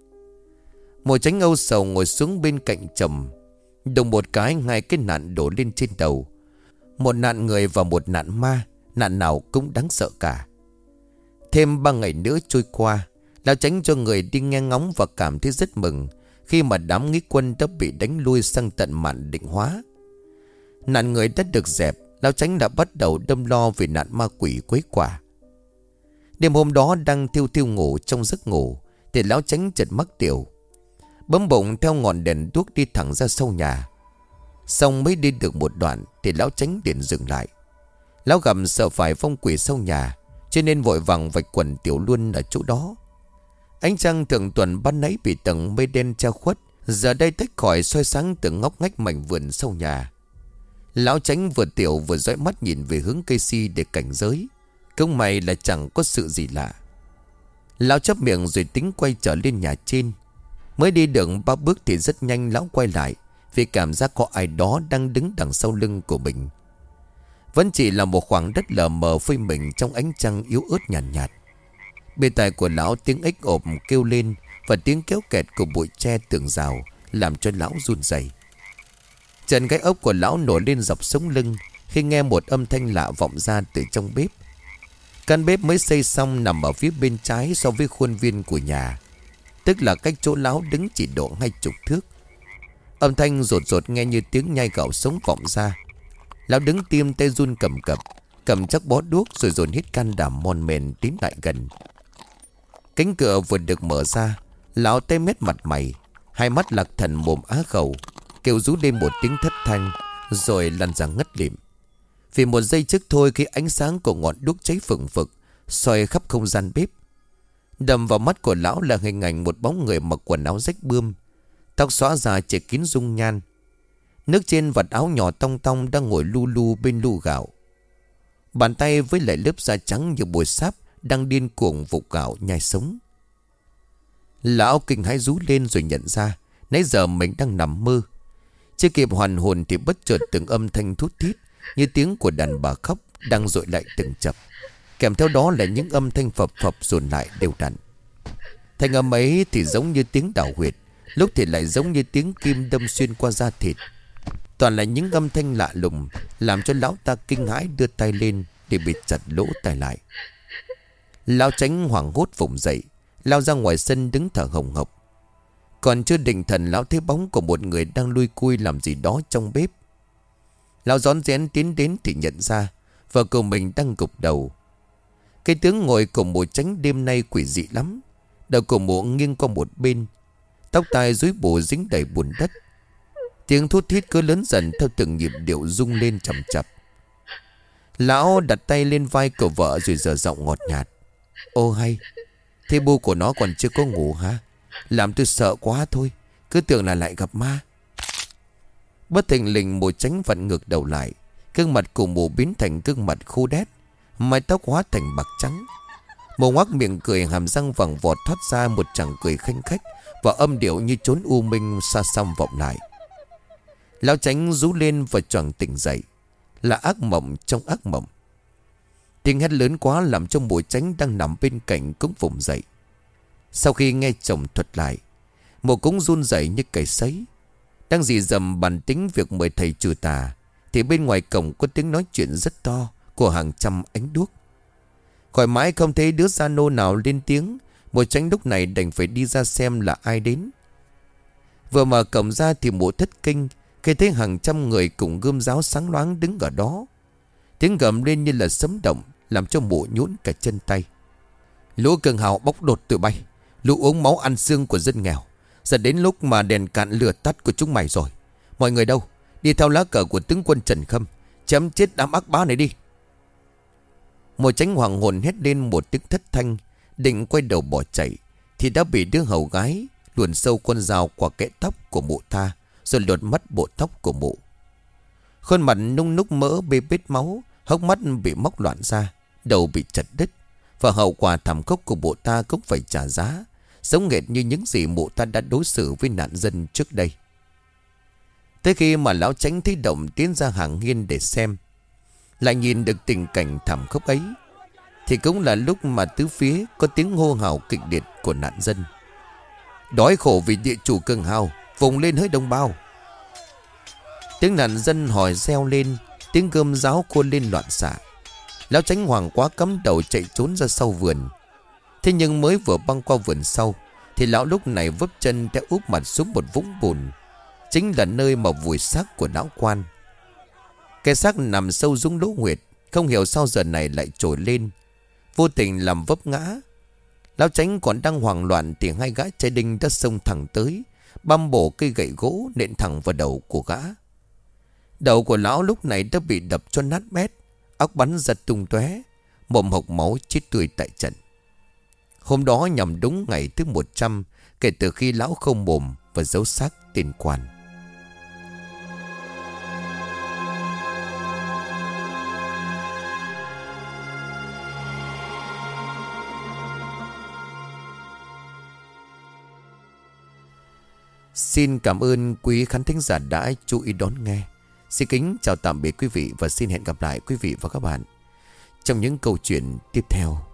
Mùi Chánh âu sầu ngồi xuống bên cạnh trầm. Đồng một cái 2 cái nạn đổ lên trên đầu. Một nạn người và một nạn ma. Nạn nào cũng đáng sợ cả. Thêm 3 ngày nữa trôi qua, Lão Chánh cho người đi nghe ngóng và cảm thấy rất mừng khi mà đám nghĩa quân đã bị đánh lui sang tận Mạn Định Hóa. Nạn người đã được dẹp, Lão Chánh đã bắt đầu đâm lo về nạn ma quỷ quấy quả. Đêm hôm đó đang thiêu thiêu ngủ trong giấc ngủ thì Lão Chánh chợt mắc tiểu, bấm bụng theo ngọn đèn đuốc đi thẳng ra sau nhà. Xong mới đi được một đoạn thì Lão Chánh liền dừng lại. Lão gầm sợ phải vong quỷ sau nhà, cho nên vội vàng vạch quần tiểu luôn ở chỗ đó. Ánh trăng thượng tuần ban nãy bị tầng mây đen che khuất, Giờ đây tách khỏi soi sáng từ ngóc ngách mảnh vườn sau nhà. Lão Chánh vừa tiểu vừa dõi mắt nhìn về hướng cây si để cảnh giới. Công mày là chẳng có sự gì lạ. Lão chắp miệng rồi tính quay trở lên nhà trên. Mới đi được 3 bước thì rất nhanh lão quay lại, vì cảm giác có ai đó đang đứng đằng sau lưng của mình. Vẫn chỉ là một khoảng đất lờ mờ phơi mình trong ánh trăng yếu ớt nhàn nhạt. Bên tai của lão tiếng ếch ộp kêu lên, và tiếng kéo kẹt của bụi tre tường rào làm cho lão run rẩy. Chân gáy ốc của lão nổi lên dọc sống lưng khi nghe một âm thanh lạ vọng ra từ trong bếp. Căn bếp mới xây xong nằm ở phía bên trái so với khuôn viên của nhà, tức là cách chỗ lão đứng chỉ độ 20 thước. Âm thanh rột rột nghe như tiếng nhai gạo sống vọng ra. Lão đứng tim tay run cầm cập, cầm chắc bó đuốc rồi dồn hết can đảm mon men tiến lại gần. Cánh cửa vừa được mở ra, lão tê mét mặt mày, hai mắt lạc thần mồm á khẩu, kêu rú lên một tiếng thất thanh, rồi lăn ra ngất lịm. Vì một giây trước thôi, khi ánh sáng của ngọn đuốc cháy phừng phực soi khắp không gian bếp, đầm vào mắt của lão là hình ảnh một bóng người mặc quần áo rách bươm, tóc xõa ra che kín dung nhan. Nước trên vạt áo nhỏ tong tong đang ngồi lu lu bên lu gạo. Bàn tay với lại lớp da trắng như bồi sáp đang điên cuồng vục gạo nhai sống. Lão kinh hãi rú lên rồi nhận ra nãy giờ mình đang nằm mơ. Chưa kịp hoàn hồn thì bất chợt từng âm thanh thút thít như tiếng của đàn bà khóc đang dội lại từng chập, kèm theo đó là những âm thanh phập phập dồn lại đều đặn. Thanh âm ấy thì giống như tiếng đào huyệt, lúc thì lại giống như tiếng kim đâm xuyên qua da thịt. Toàn là những âm thanh lạ lùng, làm cho lão ta kinh hãi đưa tay lên để bịt chặt lỗ tai lại. Lão Chánh hoảng hốt vùng dậy, lao ra ngoài sân đứng thở hồng hộc. Còn chưa định thần, lão thấy bóng của một người đang lui cui làm gì đó trong bếp. Lão rón rén tiến đến thì nhận ra vợ của mình đang gục đầu. Cái tướng ngồi cùng mụ Chánh đêm nay quỷ dị lắm. Đầu của mụ nghiêng qua một bên, tóc tai rối bù dính đầy bùn đất. Tiếng thút thít cứ lớn dần theo từng nhịp điệu rung lên chậm chạp. Lão đặt tay lên vai của vợ rồi dở giọng ngọt nhạt: "Ô hay, thế bu của nó còn chưa có ngủ hả? Làm tôi sợ quá thôi, cứ tưởng là lại gặp ma." Bất thình lình mụ Chánh vặn ngược đầu lại. Gương mặt của mụ biến thành gương mặt khô đét, mái tóc hóa thành bạc trắng. Mụ ngoác miệng cười, hàm răng vàng vọt thoát ra một chàng cười khanh khách, và âm điệu như trốn u minh xa xăm vọng lại. Lão Chánh rú lên và choàng tỉnh dậy. Là ác mộng trong ác mộng. Tiếng hét lớn quá làm cho mụ Chánh đang nằm bên cạnh cũng vùng dậy. Sau khi nghe chồng thuật lại, mụ cũng run rẩy như cầy sấy. Đang dì dầm bàn tính việc mời thầy trừ tà, thì bên ngoài cổng có tiếng nói chuyện rất to của hàng trăm ánh đuốc. Khỏi mãi không thấy đứa gia nô nào lên tiếng, mụ Chánh lúc này đành phải đi ra xem là ai đến. Vừa mở cổng ra thì mụ thất kinh khi thấy hàng trăm người cùng gươm giáo sáng loáng đứng ở đó. Tiếng gầm lên như là sấm động, làm cho mụ nhũn cả chân tay. Lũ cường hào bóc đột tụi bay, lũ uống máu ăn xương của dân nghèo. Giờ đến lúc mà đèn cạn lửa tắt của chúng mày rồi. Mọi người đâu, đi theo lá cờ của tướng quân Trần Khâm, chém chết đám ác bá này đi. Mụ Chánh hoàng hồn hét lên một tiếng thất thanh, định quay đầu bỏ chạy thì đã bị đứa hầu gái luồn sâu con dao qua kẽ tóc của mụ ta, rồi lột mất bộ tóc của mụ. Khuôn mặt nung núc mỡ bê bết máu, hốc mắt bị móc loạn ra, đầu bị chặt đứt, và hậu quả thảm khốc của mụ ta cũng phải trả giá, giống nghệt như những gì mụ ta đã đối xử với nạn dân trước đây. Tới khi mà lão Chánh thấy động tiến ra hàng hiên để xem, lại nhìn được tình cảnh thảm khốc ấy, thì cũng là lúc mà tứ phía có tiếng hô hào kịch liệt của nạn dân: "Đói khổ vì địa chủ cường hào, vùng lên hỡi đồng bào!" Tiếng nạn dân hỏi reo lên, tiếng gươm giáo khôn lên loạn xạ. Lão Chánh hoảng quá cắm đầu chạy trốn ra sau vườn. Thế nhưng mới vừa băng qua vườn sau thì lão lúc này vấp chân đã úp mặt xuống một vũng bùn, chính là nơi mà vùi xác của lão quan. Cái xác nằm sâu rúng lỗ huyệt, không hiểu sao giờ này lại trồi lên, vô tình làm vấp ngã. Lão Chánh còn đang hoảng loạn thì hai gã trai đinh đã xông thẳng tới, băm bổ cây gậy gỗ nện thẳng vào đầu của gã. Đầu của lão lúc này đã bị đập cho nát bét, óc bắn ra tung tóe, mồm hộc máu chết tươi tại trận. Hôm đó nhằm đúng ngày thứ 100 kể từ khi lão không mồm và giấu xác tiền quan. Xin cảm ơn quý khán thính giả đã chú ý đón nghe. Xin kính chào tạm biệt quý vị và xin hẹn gặp lại quý vị và các bạn trong những câu chuyện tiếp theo.